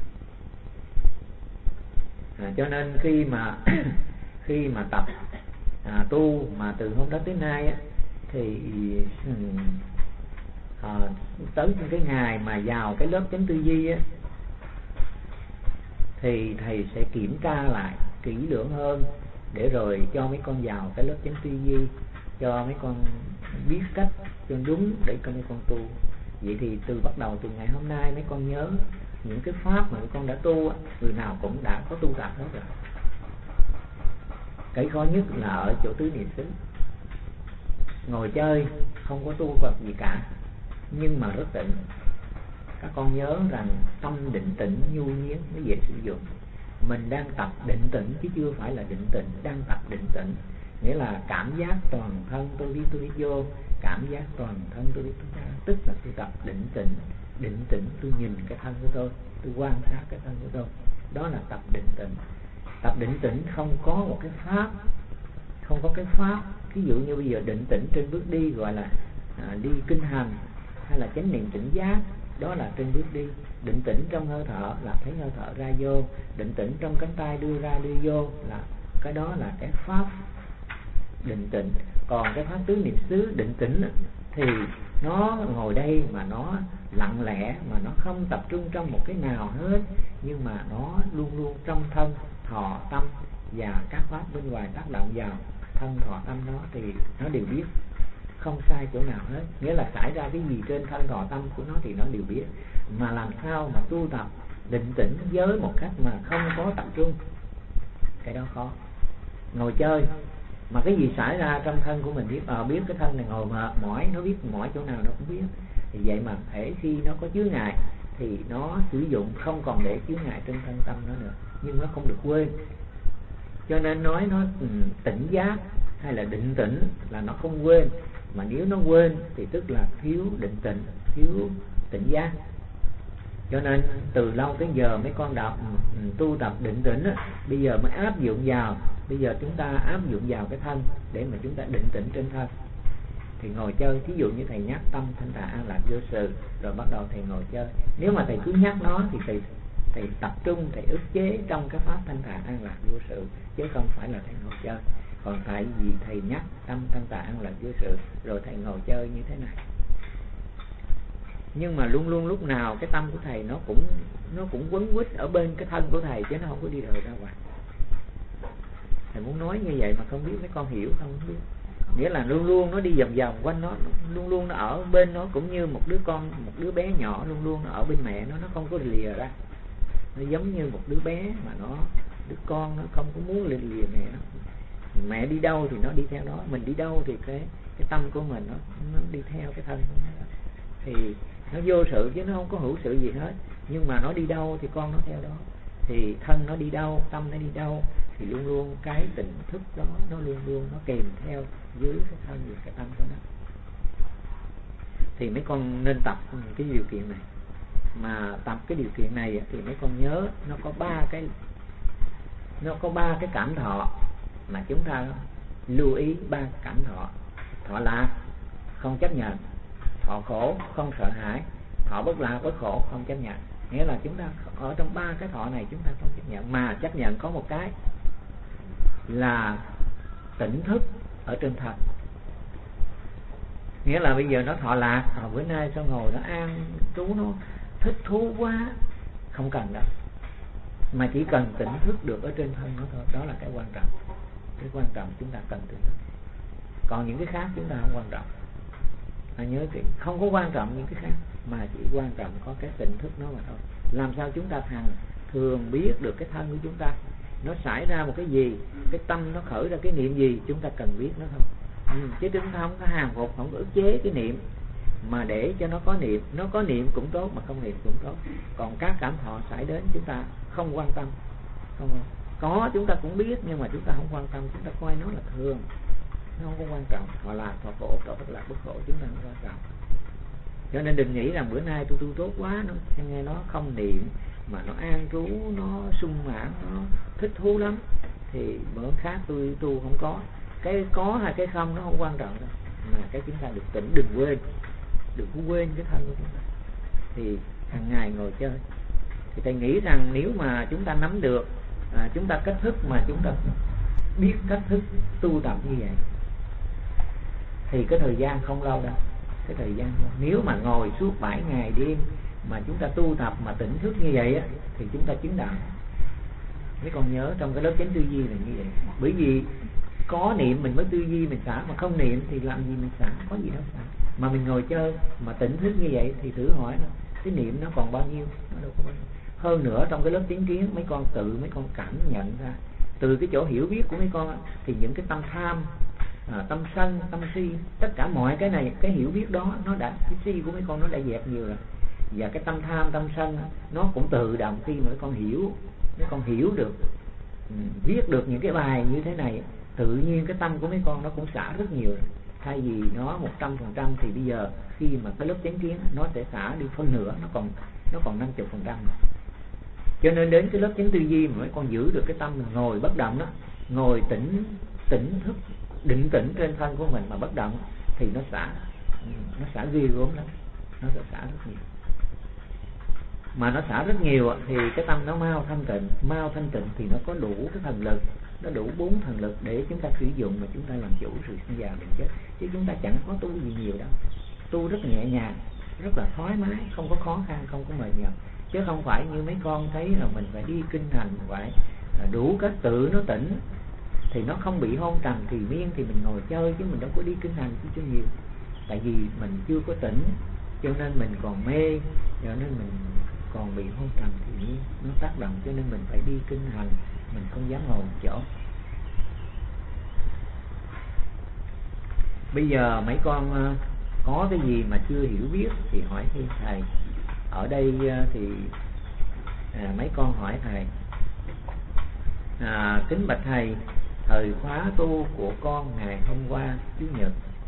Cho nên khi mà tập tu mà từ hôm đó tới nay thì tới những cái ngày mà vào cái lớp chánh tư duy thì thầy sẽ kiểm tra lại kỹ lưỡng hơn để rồi cho mấy con vào cái lớp chánh tư duy, cho mấy con biết cách cho đúng để cho mấy con tu. Vậy thì bắt đầu từ ngày hôm nay mấy con nhớ những cái pháp mà mấy con đã tu, người nào cũng đã có tu tập hết rồi. Cái khó nhất là ở chỗ tứ niệm xứ, ngồi chơi không có tu tập gì cả nhưng mà rất tịnh. Các con nhớ rằng tâm định tĩnh nhu nhiên mới dễ sử dụng. Mình đang tập định tĩnh chứ chưa phải là định tĩnh, đang tập định tĩnh. Nghĩa là cảm giác toàn thân tôi biết vô, cảm giác toàn thân tôi biết tôi ra, tức là tôi tập định tĩnh. Định tĩnh tôi nhìn cái thân của tôi quan sát cái thân của tôi, đó là tập định tĩnh. Tập định tĩnh không có một cái pháp, không có cái pháp. Ví dụ như bây giờ định tĩnh trên bước đi gọi là đi kinh hành hay là chánh niệm tỉnh giác, đó là trên bước đi. Định tĩnh trong hơi thở là thấy hơi thở ra vô, định tĩnh trong cánh tay đưa ra đưa vô là cái đó là cái pháp định tĩnh. Còn cái pháp tứ niệm xứ định tĩnh thì nó ngồi đây mà nó lặng lẽ, mà nó không tập trung trong một cái nào hết, nhưng mà nó luôn luôn trong thân thọ tâm, và các pháp bên ngoài tác động vào thân thọ tâm nó thì nó đều biết, không sai chỗ nào hết. Nghĩa là xảy ra cái gì trên thân thọ tâm của nó thì nó đều biết. Mà làm sao mà tu tập định tĩnh với một cách mà không có tập trung, cái đó khó. Ngồi chơi mà cái gì xảy ra trong thân của mình biết, biết cái thân này ngồi mỏi, nó biết mỏi chỗ nào nó cũng biết. Thì vậy mà thể khi nó có chướng ngại thì nó sử dụng không còn để chướng ngại trên thân tâm nó nữa, nhưng nó không được quên. Cho nên nói nó tỉnh giác hay là định tĩnh là nó không quên, mà nếu nó quên thì tức là thiếu định tĩnh, thiếu tỉnh giác. Cho nên từ lâu tới giờ mấy con đọc tu tập định tĩnh bây giờ mới áp dụng vào. Bây giờ chúng ta áp dụng vào cái thân để mà chúng ta định tĩnh trên thân. Thì ngồi chơi, thí dụ như thầy nhắc tâm thanh thản an lạc vô sự, rồi bắt đầu thầy ngồi chơi. Nếu mà thầy cứ nhắc nó thì thầy tập trung, thầy ức chế trong cái pháp thanh thản an lạc vô sự, chứ không phải là thầy ngồi chơi. Còn tại vì thầy nhắc tâm thanh thản an lạc vô sự, rồi thầy ngồi chơi như thế này. Nhưng mà luôn luôn lúc nào cái tâm của thầy nó cũng quấn quýt ở bên cái thân của thầy, chứ nó không có đi rời ra ngoài. Thầy muốn nói như vậy mà không biết mấy con hiểu không biết. Nghĩa là luôn luôn nó đi vòng vòng quanh nó, luôn luôn nó ở bên nó, cũng như một đứa con, một đứa bé nhỏ luôn luôn nó ở bên mẹ nó không có lìa ra. Nó giống như một đứa bé mà đứa con nó không có muốn lìa mẹ nó. Mẹ đi đâu thì nó đi theo đó, mình đi đâu thì cái tâm của mình nó đi theo cái thân của nó. Thì nó vô sự chứ nó không có hữu sự gì hết, nhưng mà nó đi đâu thì con nó theo đó. Thì thân nó đi đâu, tâm nó đi đâu, thì luôn luôn cái tỉnh thức đó nó luôn luôn nó kèm theo dưới cái thân và cái tâm của nó. Thì mấy con nên tập cái điều kiện này. Mà tập cái điều kiện này thì mấy con nhớ nó có ba cái cảm thọ mà chúng ta lưu ý. 3 cảm thọ: thọ lạc không chấp nhận, thọ khổ không sợ hãi, thọ bất lạc bất khổ không chấp nhận. Nghĩa là chúng ta ở trong 3 cái thọ này chúng ta không chấp nhận, mà chấp nhận có một cái là tỉnh thức ở trên thân. Nghĩa là bây giờ nó thọ lạc, bữa nay sao ngồi nó an trú, nó thích thú quá, không cần đâu, mà chỉ cần tỉnh thức được ở trên thân nó thôi. Đó là cái quan trọng. Cái quan trọng chúng ta cần tỉnh thức. Còn những cái khác chúng ta không quan trọng. Nhớ thì không có quan trọng những cái khác, mà chỉ quan trọng có cái tỉnh thức nó mà thôi. Làm sao chúng ta thường biết được cái thân của chúng ta. nó xảy ra một cái gì, cái tâm nó khởi ra cái niệm gì, chúng ta cần biết nó thôi. Chứ chúng ta không có hàng phục, không có ức chế cái niệm, mà để cho nó có niệm. Nó có niệm cũng tốt, mà không niệm cũng tốt. Còn các cảm thọ xảy đến chúng ta không quan tâm, không có, chúng ta cũng biết, nhưng mà chúng ta không quan tâm, chúng ta coi nó là thường, nó không có quan trọng. Họ là thọ khổ, thọ bất lạc bất khổ, chúng ta không quan trọng. Cho nên đừng nghĩ rằng bữa nay tôi tu tốt quá, nó nghe nó không niệm mà nó an trú, nó sung mãn, nó thích thú lắm, thì bữa khác tôi tu không có. Cái có hay cái không nó không quan trọng đâu, mà cái chúng ta được tỉnh, đừng có quên cái thân của chúng ta. Thì hàng ngày ngồi chơi, thì thầy nghĩ rằng nếu mà chúng ta nắm được, chúng ta cách thức mà chúng ta biết cách thức tu tập như vậy, thì cái thời gian không lâu đâu. Cái thời gian nếu mà ngồi suốt 7 ngày đêm mà chúng ta tu tập mà tỉnh thức như vậy á, thì chúng ta chứng đạo. Mấy con nhớ trong cái lớp chánh tư duy là như vậy. Bởi vì có niệm mình mới tư duy mình xả, mà không niệm thì làm gì mình xả, có gì đâu xả. Mà mình ngồi chơi mà tỉnh thức như vậy thì thử hỏi nó, cái niệm nó còn bao nhiêu, nó đâu có bao nhiêu. Hơn nữa trong cái lớp chánh kiến, mấy con cảm nhận ra từ cái chỗ hiểu biết của mấy con thì những cái tâm tham, tâm sân, tâm si, tất cả mọi cái này, cái hiểu biết đó nó đã, cái si của mấy con nó đã dẹp nhiều rồi. Và cái tâm tham, tâm sân nó cũng tự động khi mà mấy con hiểu được, viết được những cái bài như thế này, tự nhiên cái tâm của mấy con nó cũng xả rất nhiều rồi. Thay vì nó 100% thì bây giờ khi mà cái lớp chánh kiến nó sẽ xả đi phân nửa, nó còn 50%. Cho nên đến cái lớp chánh tư duy mà mấy con giữ được cái tâm mình ngồi bất động đó, ngồi tỉnh thức, định tĩnh trên thân của mình mà bất động, thì nó xả ghê gớm lắm, nó sẽ xả rất nhiều. Mà nó xả rất nhiều thì cái tâm nó mau thanh tịnh thì nó có đủ cái thần lực, nó đủ 4 thần lực để chúng ta sử dụng mà chúng ta làm chủ sự sinh già bệnh chết. Chứ chúng ta chẳng có tu gì nhiều đâu, tu rất nhẹ nhàng, rất là thoải mái, không có khó khăn, không có mệt nhọc. Chứ không phải như mấy con thấy là mình phải đi kinh hành, phải đủ cách tự nó tỉnh thì nó không bị hôn trầm thì miên, thì mình ngồi chơi chứ mình đâu có đi kinh hành chứ nhiều. Tại vì mình chưa có tỉnh cho nên mình còn mê, cho nên mình còn bị hôn trầm thì miên, nó tác động, cho nên mình phải đi kinh hành, mình không dám ngồi một chỗ. Bây giờ mấy con có cái gì mà chưa hiểu biết thì hỏi thêm thầy. Ở đây thì mấy con hỏi thầy, kính bạch thầy, thời khóa tu của con ngày hôm qua Chủ nhật,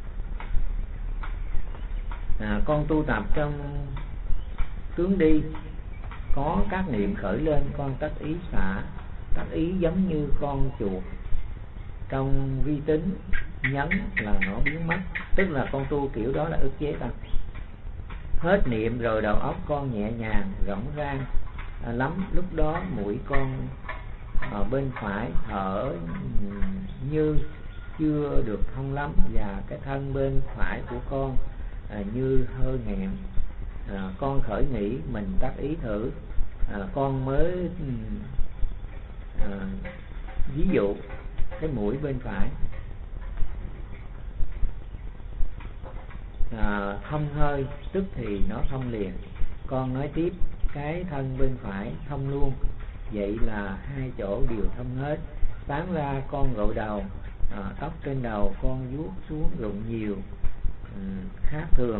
con tu tập trong tướng đi, có các niệm khởi lên, con tác ý xả, tác ý giống như con chuột trong vi tính, nhấn là nó biến mất, tức là con tu kiểu đó là ức chế tâm. Hết niệm rồi đầu óc con nhẹ nhàng rỗng rang lắm, lúc đó mũi con ở bên phải thở như chưa được thông lắm, và cái thân bên phải của con như hơi nghẹn. Con khởi nghĩ mình tác ý thử, con mới ví dụ cái mũi bên phải thông hơi, tức thì nó thông liền. Con nói tiếp, cái thân bên phải thông luôn, vậy là hai chỗ đều thông hết. Sáng ra con gội đầu, tóc trên đầu con vuốt xuống rụng nhiều, khác thường.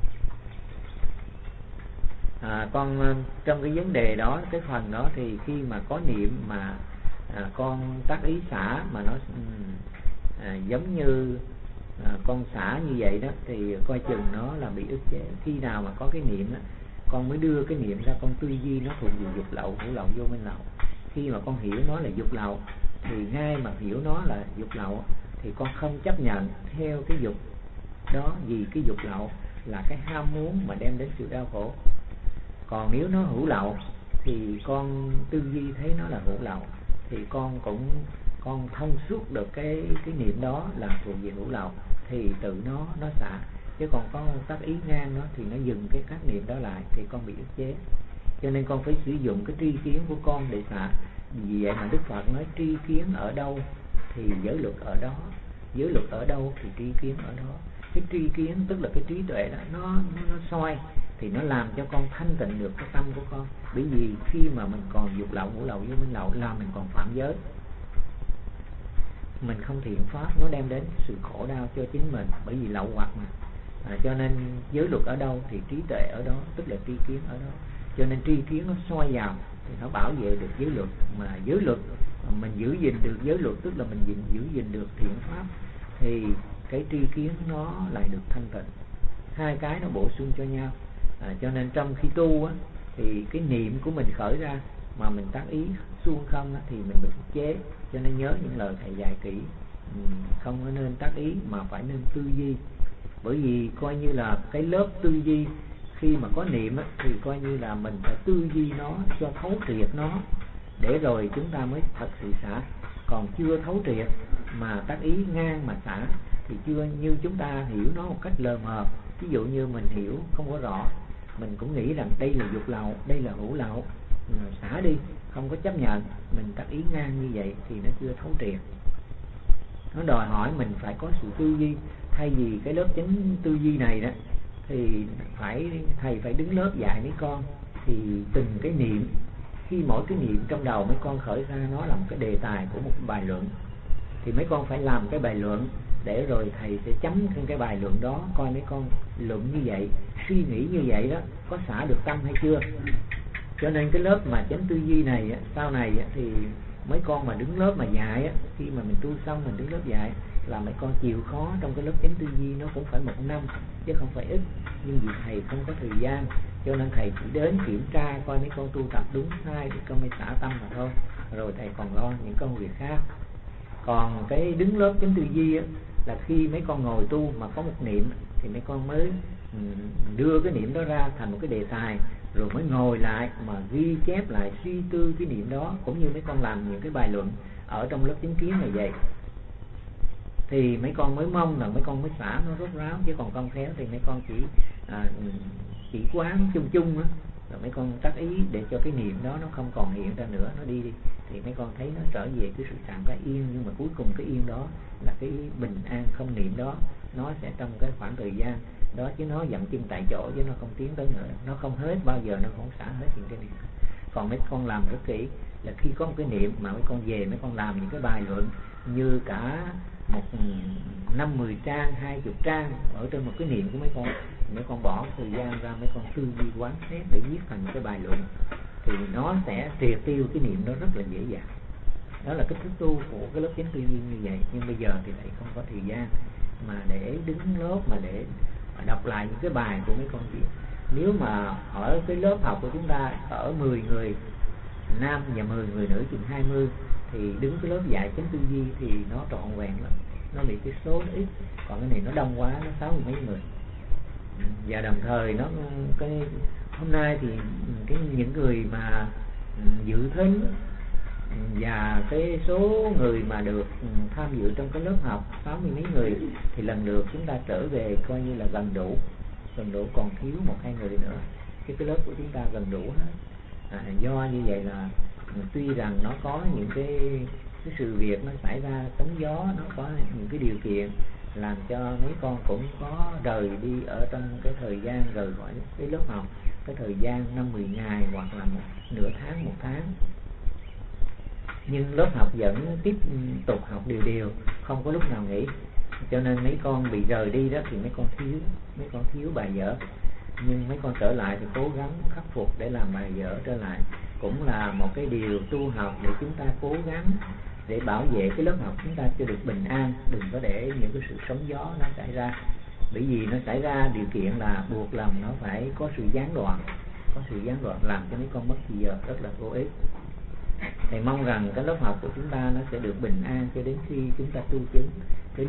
Con trong cái vấn đề đó, cái phần đó thì khi mà có niệm mà con tác ý xả mà nó giống như con xả như vậy đó, thì coi chừng nó là bị ức chế. Khi nào mà có cái niệm đó, con mới đưa cái niệm ra, con tư duy nó thuộc về dục lậu, hữu lậu, vô minh lậu. Khi mà con hiểu nó là dục lậu thì ngay mà hiểu nó là dục lậu thì con không chấp nhận theo cái dục đó, vì cái dục lậu là cái ham muốn mà đem đến sự đau khổ. Còn nếu nó hữu lậu thì con tư duy thấy nó là hữu lậu thì con thông suốt được cái niệm đó là thuộc về hữu lậu thì tự nó xả. Chứ còn có tác ý ngang nó thì nó dừng cái các niệm đó lại thì con bị ức chế. Cho nên con phải sử dụng cái tri kiến của con để xả. Vì vậy mà Đức Phật nói tri kiến ở đâu thì giới luật ở đó, giới luật ở đâu thì tri kiến ở đó. Cái tri kiến tức là cái trí tuệ đó, nó soi, thì nó làm cho con thanh tịnh được cái tâm của con. Bởi vì khi mà mình còn dục lậu, ngũ lậu, vô minh lậu là mình còn phạm giới, mình không thiện pháp, nó đem đến sự khổ đau cho chính mình, bởi vì lậu hoặc mà. Cho nên giới luật ở đâu thì trí tuệ ở đó, tức là tri kiến ở đó. Cho nên tri kiến nó soi vào thì nó bảo vệ được giới luật. Mà giới luật mình giữ gìn được giới luật, tức là mình giữ gìn được thiện pháp, thì cái tri kiến nó lại được thanh tịnh. Hai cái nó bổ sung cho nhau. Cho nên trong khi tu á, thì cái niệm của mình khởi ra mà mình tác ý suông không á, thì mình bị chế. Cho nên nhớ những lời thầy dạy kỹ, không có nên tác ý mà phải nên tư duy. Bởi vì coi như là cái lớp tư duy, khi mà có niệm á, thì coi như là mình phải tư duy nó cho thấu triệt nó, để rồi chúng ta mới thật sự xả. Còn chưa thấu triệt mà tác ý ngang mà xả thì chưa như chúng ta hiểu nó một cách lờ mờ. Ví dụ như mình hiểu không có rõ, mình cũng nghĩ rằng đây là dục lậu, đây là hữu lậu, xả đi, không có chấp nhận. Mình tác ý ngang như vậy thì nó chưa thấu triệt. Nó đòi hỏi mình phải có sự tư duy. Thay vì cái lớp chánh tư duy này đó, thì thầy phải đứng lớp dạy mấy con. Thì từng cái niệm, khi mỗi cái niệm trong đầu mấy con khởi ra, nó là một cái đề tài của một bài luận, thì mấy con phải làm cái bài luận, để rồi thầy sẽ chấm trên cái bài luận đó, coi mấy con luận như vậy, suy nghĩ như vậy đó, có xả được tâm hay chưa. Cho nên cái lớp mà chánh tư duy này sau này thì mấy con mà đứng lớp mà dạy, khi mà mình tu xong mình đứng lớp dạy, là mấy con chịu khó trong cái lớp chánh tư duy nó cũng phải 1 năm chứ không phải ít. Nhưng vì thầy không có thời gian, cho nên thầy chỉ đến kiểm tra coi mấy con tu tập đúng sai thì con mới xả tâm mà thôi, rồi thầy còn lo những công việc khác. Còn cái đứng lớp chánh tư duy là khi mấy con ngồi tu mà có một niệm thì mấy con mới đưa cái niệm đó ra thành một cái đề tài, rồi mới ngồi lại mà ghi chép lại, suy tư cái niệm đó, cũng như mấy con làm những cái bài luận ở trong lớp chánh kiến này vậy. Thì mấy con mới mong rằng mấy con mới xả nó rốt ráo, chứ còn con khéo thì mấy con chỉ quán chung chung á, rồi mấy con tác ý để cho cái niệm đó nó không còn hiện ra nữa, nó đi thì mấy con thấy nó trở về cái sự trạng thái yên. Nhưng mà cuối cùng cái yên đó là cái bình an không niệm đó, nó sẽ trong cái khoảng thời gian đó, chứ nó dậm chân tại chỗ, chứ nó không tiến tới nữa, nó không hết bao giờ, nó không xả hết những cái niệm. Còn mấy con làm rất kỹ, là khi có một cái niệm mà mấy con về mấy con làm những cái bài luận như cả 5-10 trang, 20 trang ở trên một cái niệm của mấy con bỏ thời gian ra, mấy con tư duy quán xét để viết thành một cái bài luận, thì nó sẽ triệt tiêu cái niệm đó rất là dễ dàng. Đó là cái thức tu của cái lớp chánh tư duy như vậy. Nhưng bây giờ thì thầy không có thời gian mà để đứng lớp mà để đọc lại những cái bài của mấy con viết. Nếu mà ở cái lớp học của chúng ta ở 10 người nam và 10 người nữ chừng 20, thì đứng cái lớp dạy chánh tư duy thì nó trọn vẹn lắm, nó bị cái số nó ít. Còn cái này nó đông quá, nó 60 mấy người. Và đồng thời nó cái hôm nay thì những người mà dự thính và cái số người mà được tham dự trong cái lớp học 60 mấy người thì lần lượt chúng ta trở về coi như là gần đủ, còn thiếu 1-2 người nữa. Cái lớp của chúng ta gần đủ hết. Do như vậy là tuy rằng nó có những cái sự việc nó xảy ra, sóng gió, nó có những cái điều kiện làm cho mấy con cũng có rời đi ở trong cái thời gian rời khỏi cái lớp học, cái thời gian 5-10 ngày hoặc là nửa tháng, 1 tháng. Nhưng lớp học vẫn tiếp tục học đều, không có lúc nào nghỉ. Cho nên mấy con bị rời đi đó thì mấy con thiếu bài vở. Nhưng mấy con trở lại thì cố gắng khắc phục để làm bài vở trở lại. Cũng là một cái điều tu học để chúng ta cố gắng để bảo vệ cái lớp học chúng ta cho được bình an, đừng có để những cái sự sóng gió nó xảy ra. Bởi vì nó xảy ra điều kiện là buộc lòng nó phải có sự gián đoạn, làm cho mấy con mất thì giờ rất là vô ích. Thầy mong rằng cái lớp học của chúng ta nó sẽ được bình an cho đến khi chúng ta tu chứng. Chứ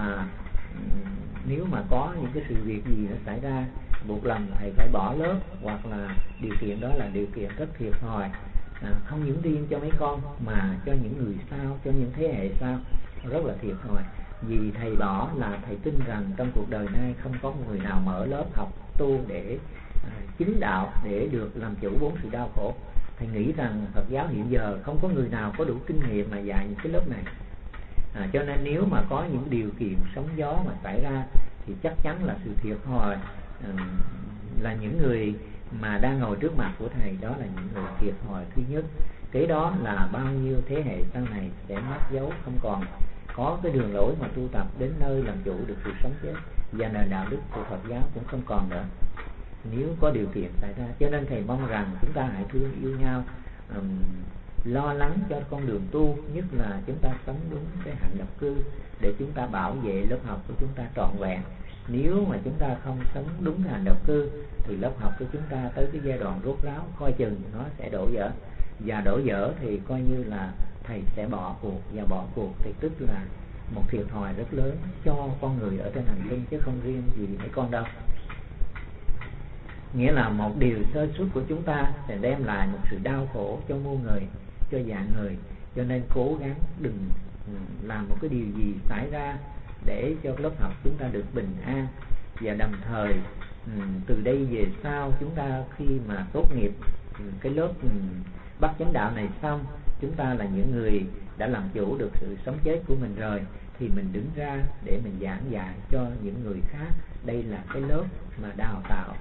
nếu mà có những cái sự việc gì nó xảy ra, buộc lòng thầy phải bỏ lớp, hoặc là điều kiện đó là điều kiện rất thiệt thòi, không những riêng cho mấy con mà cho những người sau, cho những thế hệ sau rất là thiệt thòi. Vì thầy bỏ là thầy tin rằng trong cuộc đời này không có người nào mở lớp học tu để chính đạo, để được làm chủ 4 sự đau khổ. Thầy nghĩ rằng Phật giáo hiện giờ không có người nào có đủ kinh nghiệm mà dạy những cái lớp này. Cho nên nếu mà có những điều kiện sóng gió mà xảy ra thì chắc chắn là sự thiệt thòi là những người mà đang ngồi trước mặt của thầy, đó là những người thiệt thòi thứ nhất. Cái đó là bao nhiêu thế hệ sau này sẽ mất dấu, không còn có cái đường lối mà tu tập đến nơi làm chủ được sự sống chết, và nền đạo đức của Phật giáo cũng không còn nữa nếu có điều kiện xảy ra. Cho nên thầy mong rằng chúng ta hãy thương yêu nhau, lo lắng cho con đường tu, nhất là chúng ta sống đúng cái hạnh độc cư để chúng ta bảo vệ lớp học của chúng ta trọn vẹn. Nếu mà chúng ta không sống đúng hành độc cư thì lớp học của chúng ta tới cái giai đoạn rốt ráo coi chừng nó sẽ đổ vỡ, và đổ vỡ thì coi như là thầy sẽ bỏ cuộc, và bỏ cuộc thì tức là một thiệt thòi rất lớn cho con người ở trên hành tinh, chứ không riêng gì mấy con đâu. Nghĩa là một điều sơ suất của chúng ta sẽ đem lại một sự đau khổ cho muôn người, cho dạng người. Cho nên cố gắng đừng làm một cái điều gì xảy ra để cho lớp học chúng ta được bình an. Và đồng thời từ đây về sau, chúng ta khi mà tốt nghiệp cái lớp Bát Chánh Đạo này xong, chúng ta là những người đã làm chủ được sự sống chết của mình rồi, thì mình đứng ra để mình giảng dạy cho những người khác. Đây là cái lớp mà đào tạo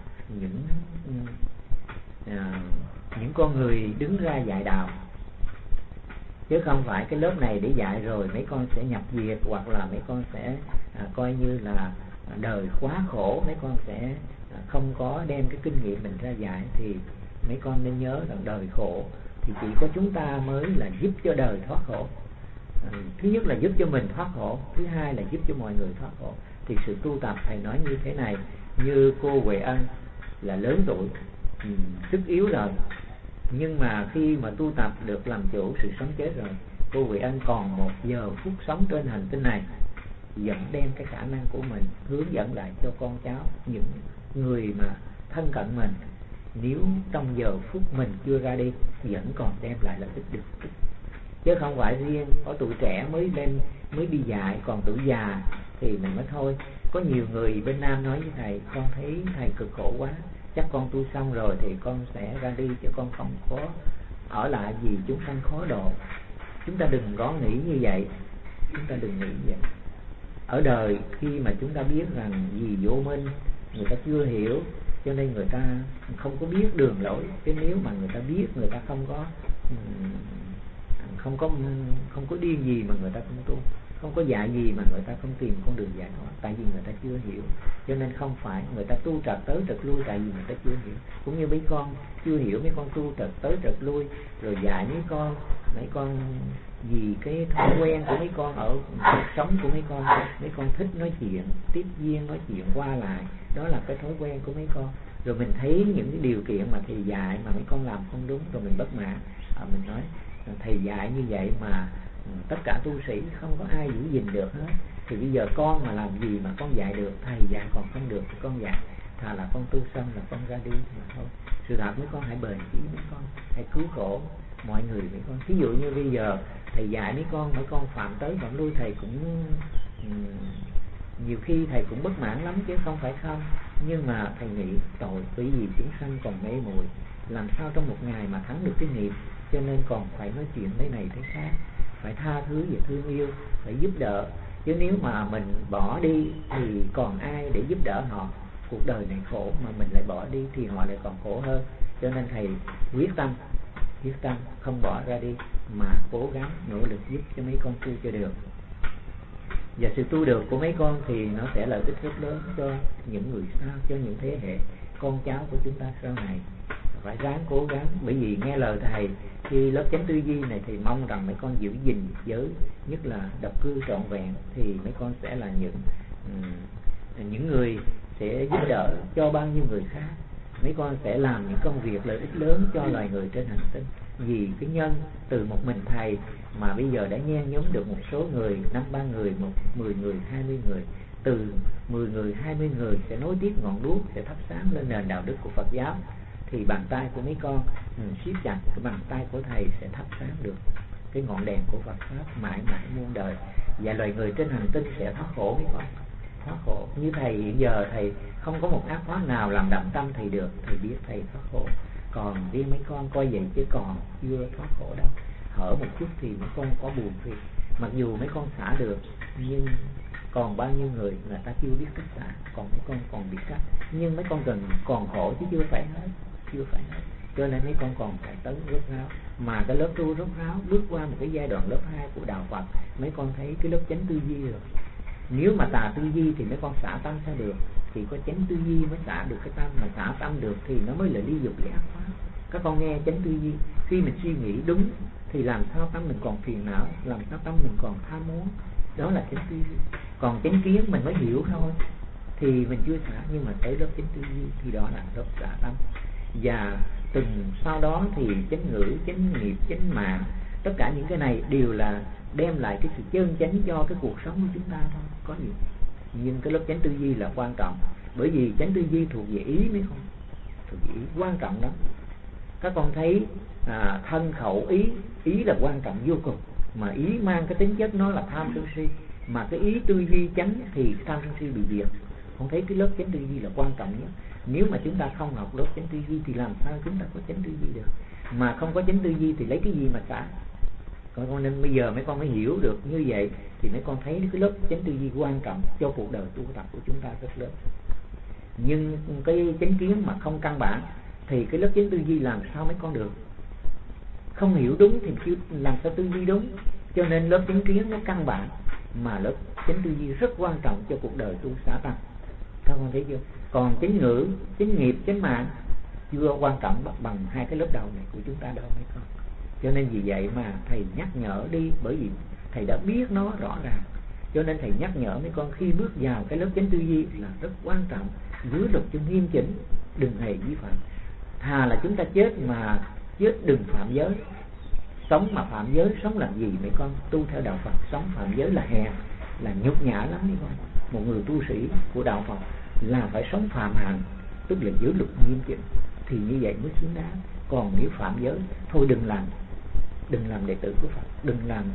những con người đứng ra dạy đạo, chứ không phải cái lớp này để dạy rồi mấy con sẽ nhập diệt, hoặc là mấy con sẽ coi như là đời quá khổ, mấy con sẽ không có đem cái kinh nghiệm mình ra dạy. Thì mấy con nên nhớ rằng đời khổ thì chỉ có chúng ta mới là giúp cho đời thoát khổ. Thứ nhất là giúp cho mình thoát khổ, thứ hai là giúp cho mọi người thoát khổ. Thì sự tu tập thầy nói như thế này, như cô Huệ Ân là lớn tuổi, sức yếu rồi, nhưng mà khi mà tu tập được làm chủ sự sống chết rồi, cô Huệ Ân còn 1 giờ phút sống trên hành tinh này, vẫn đem cái khả năng của mình hướng dẫn lại cho con cháu, những người mà thân cận mình. Nếu trong giờ phút mình chưa ra đi, vẫn còn đem lại lợi ích được, chứ không phải riêng có tuổi trẻ mới đi dạy, còn tuổi già thì mình mới thôi. Có nhiều người bên Nam nói với thầy, con thấy thầy cực khổ quá, chắc con tu xong rồi thì con sẽ ra đi, chứ con không có ở lại vì chúng sanh khó độ. Chúng ta đừng có nghĩ như vậy, chúng ta đừng nghĩ vậy. Ở đời khi mà chúng ta biết rằng vì vô minh, người ta chưa hiểu, cho nên người ta không có biết đường lối. Chứ nếu mà người ta biết, người ta không có điên gì mà người ta không tu, không có dạy gì mà người ta không tìm con đường giải thoát, tại vì người ta chưa hiểu. Cho nên không phải người ta tu trật tới trật lui tại vì người ta chưa hiểu. Cũng như mấy con chưa hiểu, mấy con tu trật tới trật lui rồi dạy mấy con vì cái thói quen của mấy con ở cuộc sống của mấy con thích nói chuyện tiếp viên, nói chuyện qua lại, đó là cái thói quen của mấy con. Rồi mình thấy những cái điều kiện mà thầy dạy mà mấy con làm không đúng, rồi mình bất mãn. Mình nói thầy dạy như vậy mà tất cả tu sĩ không có ai giữ gìn được hết, thì bây giờ con mà làm gì mà con dạy được, thầy dạy còn không được thì con dạy, thà là con tu xong là con ra đi mà thôi. Sự thật mấy con hãy bền chí, mấy con hãy cứu khổ mọi người. Mấy con ví dụ như bây giờ thầy dạy mấy con phạm tới phạm lui, thầy cũng nhiều khi thầy cũng bất mãn lắm chứ không phải không. Nhưng mà thầy nghĩ tội, bởi vì chúng sanh còn mê muội, làm sao trong một ngày mà thắng được cái nghiệp. Cho nên còn phải nói chuyện thế này thế khác, phải tha thứ và thương yêu, phải giúp đỡ. Chứ nếu mà mình bỏ đi thì còn ai để giúp đỡ họ. Cuộc đời này khổ mà mình lại bỏ đi thì họ lại còn khổ hơn. Cho nên thầy quyết tâm không bỏ ra đi, mà cố gắng nỗ lực giúp cho mấy con tu cho được. Và sự tu được của mấy con thì nó sẽ lợi ích rất lớn cho những người sau, cho những thế hệ con cháu của chúng ta sau này. Phải ráng cố gắng, bởi vì nghe lời thầy khi lớp chánh tư duy này thì mong rằng mấy con giữ gìn giới, nhất là độc cư trọn vẹn, thì mấy con sẽ là những người sẽ giúp đỡ cho bao nhiêu người khác. Mấy con sẽ làm những công việc lợi ích lớn cho loài người trên hành tinh. Vì cái nhân từ một mình thầy mà bây giờ đã nhen nhóm được một số người, 5-3 người, 10 người, 20 người. Từ 10 người, 20 người sẽ nối tiếp ngọn đuốc, sẽ thắp sáng lên nền đạo đức của Phật giáo. Thì bàn tay của mấy con siết chặt, cái bàn tay của thầy sẽ thắp sáng được cái ngọn đèn của Phật pháp mãi mãi muôn đời. Và loài người trên hành tinh sẽ thoát khổ mấy con, thoát khổ. Như thầy hiện giờ thầy không có một ác pháp nào làm đậm tâm thầy được, thầy biết thầy thoát khổ. Còn riêng mấy con coi vậy chứ còn chưa thoát khổ đâu. Hở một chút thì mấy con có buồn thiệt. Mặc dù mấy con xả được, nhưng còn bao nhiêu người ta chưa biết cách xả, còn mấy con còn biết cách, nhưng mấy con cần còn khổ chứ chưa phải hết. Cho nên mấy con còn phải tới rốt ráo. Mà cái lớp tu rốt ráo bước qua một cái giai đoạn lớp 2 của đạo Phật, mấy con thấy cái lớp chánh tư duy rồi. Nếu mà tà tư duy thì mấy con xả tâm sao được? Thì có chánh tư duy mới xả được cái tâm, mà xả tâm được thì nó mới là ly dục ly ác pháp. Các con nghe chánh tư duy, khi mình suy nghĩ đúng thì làm sao tâm mình còn phiền não, làm sao tâm mình còn tham muốn, đó là chánh tư duy. Còn chánh kiến mình mới hiểu thôi thì mình chưa xả, nhưng mà tới lớp chánh tư duy thì đó là lớp xả tâm. Và từng sau đó thì chánh ngữ, chánh nghiệp, chánh mạng, tất cả những cái này đều là đem lại cái sự chân chánh cho cái cuộc sống của chúng ta thôi, có gì. Nhưng cái lớp chánh tư duy là quan trọng, bởi vì chánh tư duy thuộc về ý mấy con, thuộc về ý quan trọng đó. Các con thấy thân khẩu ý là quan trọng vô cùng, mà ý mang cái tính chất nó là tham sân si, mà cái ý tư duy chánh thì tham sân si bị diệt. Con thấy cái lớp chánh tư duy là quan trọng nhất. Nếu mà chúng ta không học lớp chánh tư duy thì làm sao chúng ta có chánh tư duy được? Mà không có chánh tư duy thì lấy cái gì mà xả? Con nên bây giờ mấy con mới hiểu được như vậy thì mấy con thấy cái lớp chánh tư duy quan trọng cho cuộc đời tu tập của chúng ta rất lớn. Nhưng cái chánh kiến mà không căn bản thì cái lớp chánh tư duy làm sao mấy con được? Không hiểu đúng thì chứ làm sao tư duy đúng? Cho nên lớp chánh kiến nó căn bản, mà lớp chánh tư duy rất quan trọng cho cuộc đời tu xả tâm. Các con thấy chưa? Còn chánh ngữ, chánh nghiệp, chánh mạng chưa quan trọng bằng hai cái lớp đầu này của chúng ta đâu mấy con. Cho nên vì vậy mà thầy nhắc nhở đi, bởi vì thầy đã biết nó rõ ràng. Cho nên thầy nhắc nhở mấy con khi bước vào cái lớp chánh tư duy là rất quan trọng, giữ luật cho nghiêm chỉnh, đừng hề vi phạm. Thà là chúng ta chết mà chết đừng phạm giới. Sống mà phạm giới, sống làm gì mấy con? Tu theo đạo Phật, sống phạm giới là hèn, là nhục nhã lắm mấy con. Một người tu sĩ của đạo Phật là phải sống phạm hạnh, tức là giữ luật nghiêm chỉnh, thì như vậy mới xứng đáng. Còn nếu phạm giới thôi đừng làm đệ tử của Phật, đừng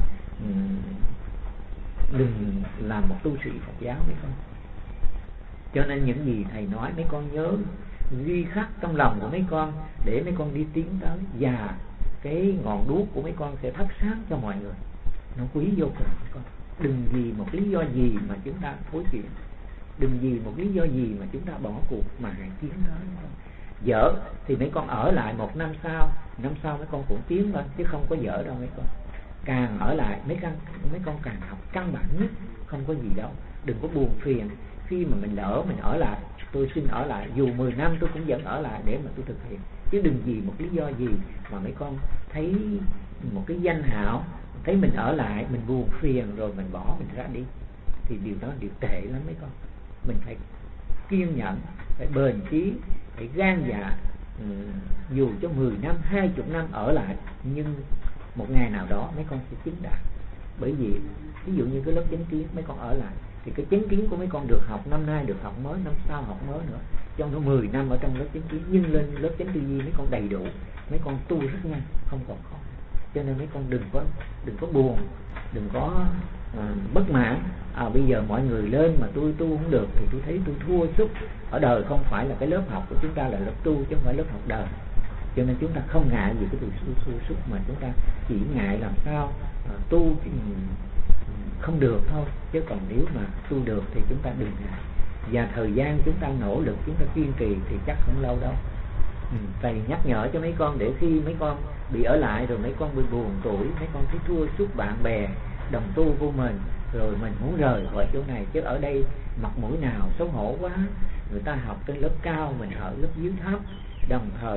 làm một tu sĩ Phật giáo mấy con. Cho nên những gì thầy nói mấy con nhớ ghi khắc trong lòng của mấy con để mấy con đi tiến tới, và cái ngọn đuốc của mấy con sẽ thắp sáng cho mọi người. Nó quý vô cùng mấy con. Đừng vì một lý do gì mà chúng ta phối chuyện, đừng vì một lý do gì mà chúng ta bỏ cuộc mà hãy tiến tới. Dở thì mấy con ở lại một năm sau mấy con cũng tiến lên, chứ không có dở đâu mấy con. Càng ở lại mấy con càng học căn bản nhất, không có gì đâu. Đừng có buồn phiền khi mà mình lỡ mình ở lại. Tôi xin ở lại, dù 10 năm tôi cũng vẫn ở lại để mà tôi thực hiện, chứ đừng vì một lý do gì mà mấy con thấy một cái danh hảo, thấy mình ở lại mình buồn phiền rồi mình bỏ mình ra đi, thì điều đó là điều tệ lắm mấy con. Mình phải kiên nhẫn, phải bền chí, phải gan dạ, dù cho 10 năm, 20 năm ở lại, nhưng một ngày nào đó mấy con sẽ chứng đạt. Bởi vì ví dụ như cái lớp chánh kiến mấy con ở lại thì cái chánh kiến của mấy con được học năm nay, được học mới, năm sau học mới nữa. Trong đó 10 năm ở trong lớp chánh kiến, nhưng lên lớp chánh tư duy mấy con đầy đủ, mấy con tu rất nhanh, không còn khó. Cho nên mấy con đừng có buồn, đừng có bất mãn. Bây giờ mọi người lên mà tôi tu không được thì tôi thấy tôi thua sút. Ở đời không phải là cái lớp học của chúng ta là lớp tu, chứ không phải lớp học đời. Cho nên chúng ta không ngại gì cái từ thua sút, mà chúng ta chỉ ngại làm sao tu thì không được thôi. Chứ còn nếu mà tu được thì chúng ta đừng ngại. Và thời gian chúng ta nỗ lực, chúng ta kiên trì thì chắc không lâu đâu. Thầy nhắc nhở cho mấy con để khi mấy con bị ở lại rồi mấy con bị buồn tuổi, mấy con thấy thua sút bạn bè đồng tu của mình, rồi mình muốn rời khỏi chỗ này, chứ ở đây mặt mũi nào xấu hổ quá. Người ta học trên lớp cao, mình ở lớp dưới thấp, đồng thời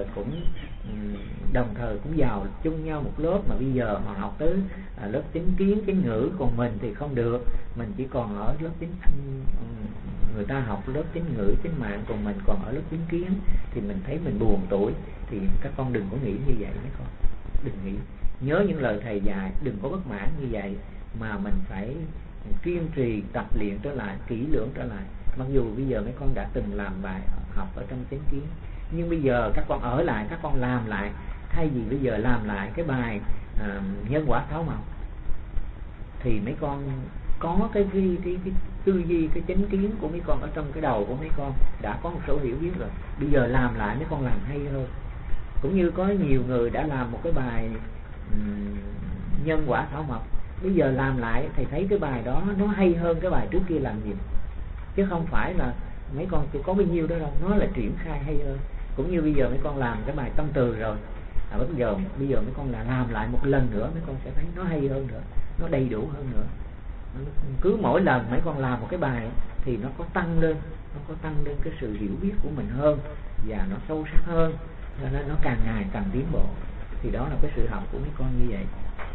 cũng vào chung nhau một lớp, mà bây giờ họ học tới lớp chánh kiến, chánh ngữ, còn mình thì không được. Mình chỉ còn ở lớp người ta học lớp chánh ngữ, chánh mạng, còn mình còn ở lớp chánh kiến, thì mình thấy mình buồn tuổi. Thì các con đừng có nghĩ như vậy mấy con, đừng nghĩ. Nhớ những lời thầy dạy, đừng có bất mãn như vậy, mà mình phải kiên trì tập luyện trở lại, kỹ lưỡng trở lại. Mặc dù bây giờ mấy con đã từng làm bài học ở trong chánh kiến, nhưng bây giờ các con ở lại, các con làm lại, thay vì bây giờ làm lại cái bài nhân quả tháo màu, thì mấy con có cái tư duy, cái chánh kiến của mấy con ở trong cái đầu của mấy con đã có một số hiểu biết rồi. Bây giờ làm lại mấy con làm hay hơn. Cũng như có nhiều người đã làm một cái bài nhân quả thảo mộc, bây giờ làm lại thầy thấy cái bài đó nó hay hơn cái bài trước kia làm gì, chứ không phải là mấy con chỉ có bao nhiêu đó đâu, nó là triển khai hay hơn. Cũng như bây giờ mấy con làm cái bài tâm từ rồi, bây giờ mấy con là làm lại một lần nữa, mấy con sẽ thấy nó hay hơn nữa, nó đầy đủ hơn nữa. Cứ mỗi lần mấy con làm một cái bài thì nó có tăng lên cái sự hiểu biết của mình hơn, và nó sâu sắc hơn, cho nên nó càng ngày càng tiến bộ. Thì đó là cái sự học của mấy con như vậy.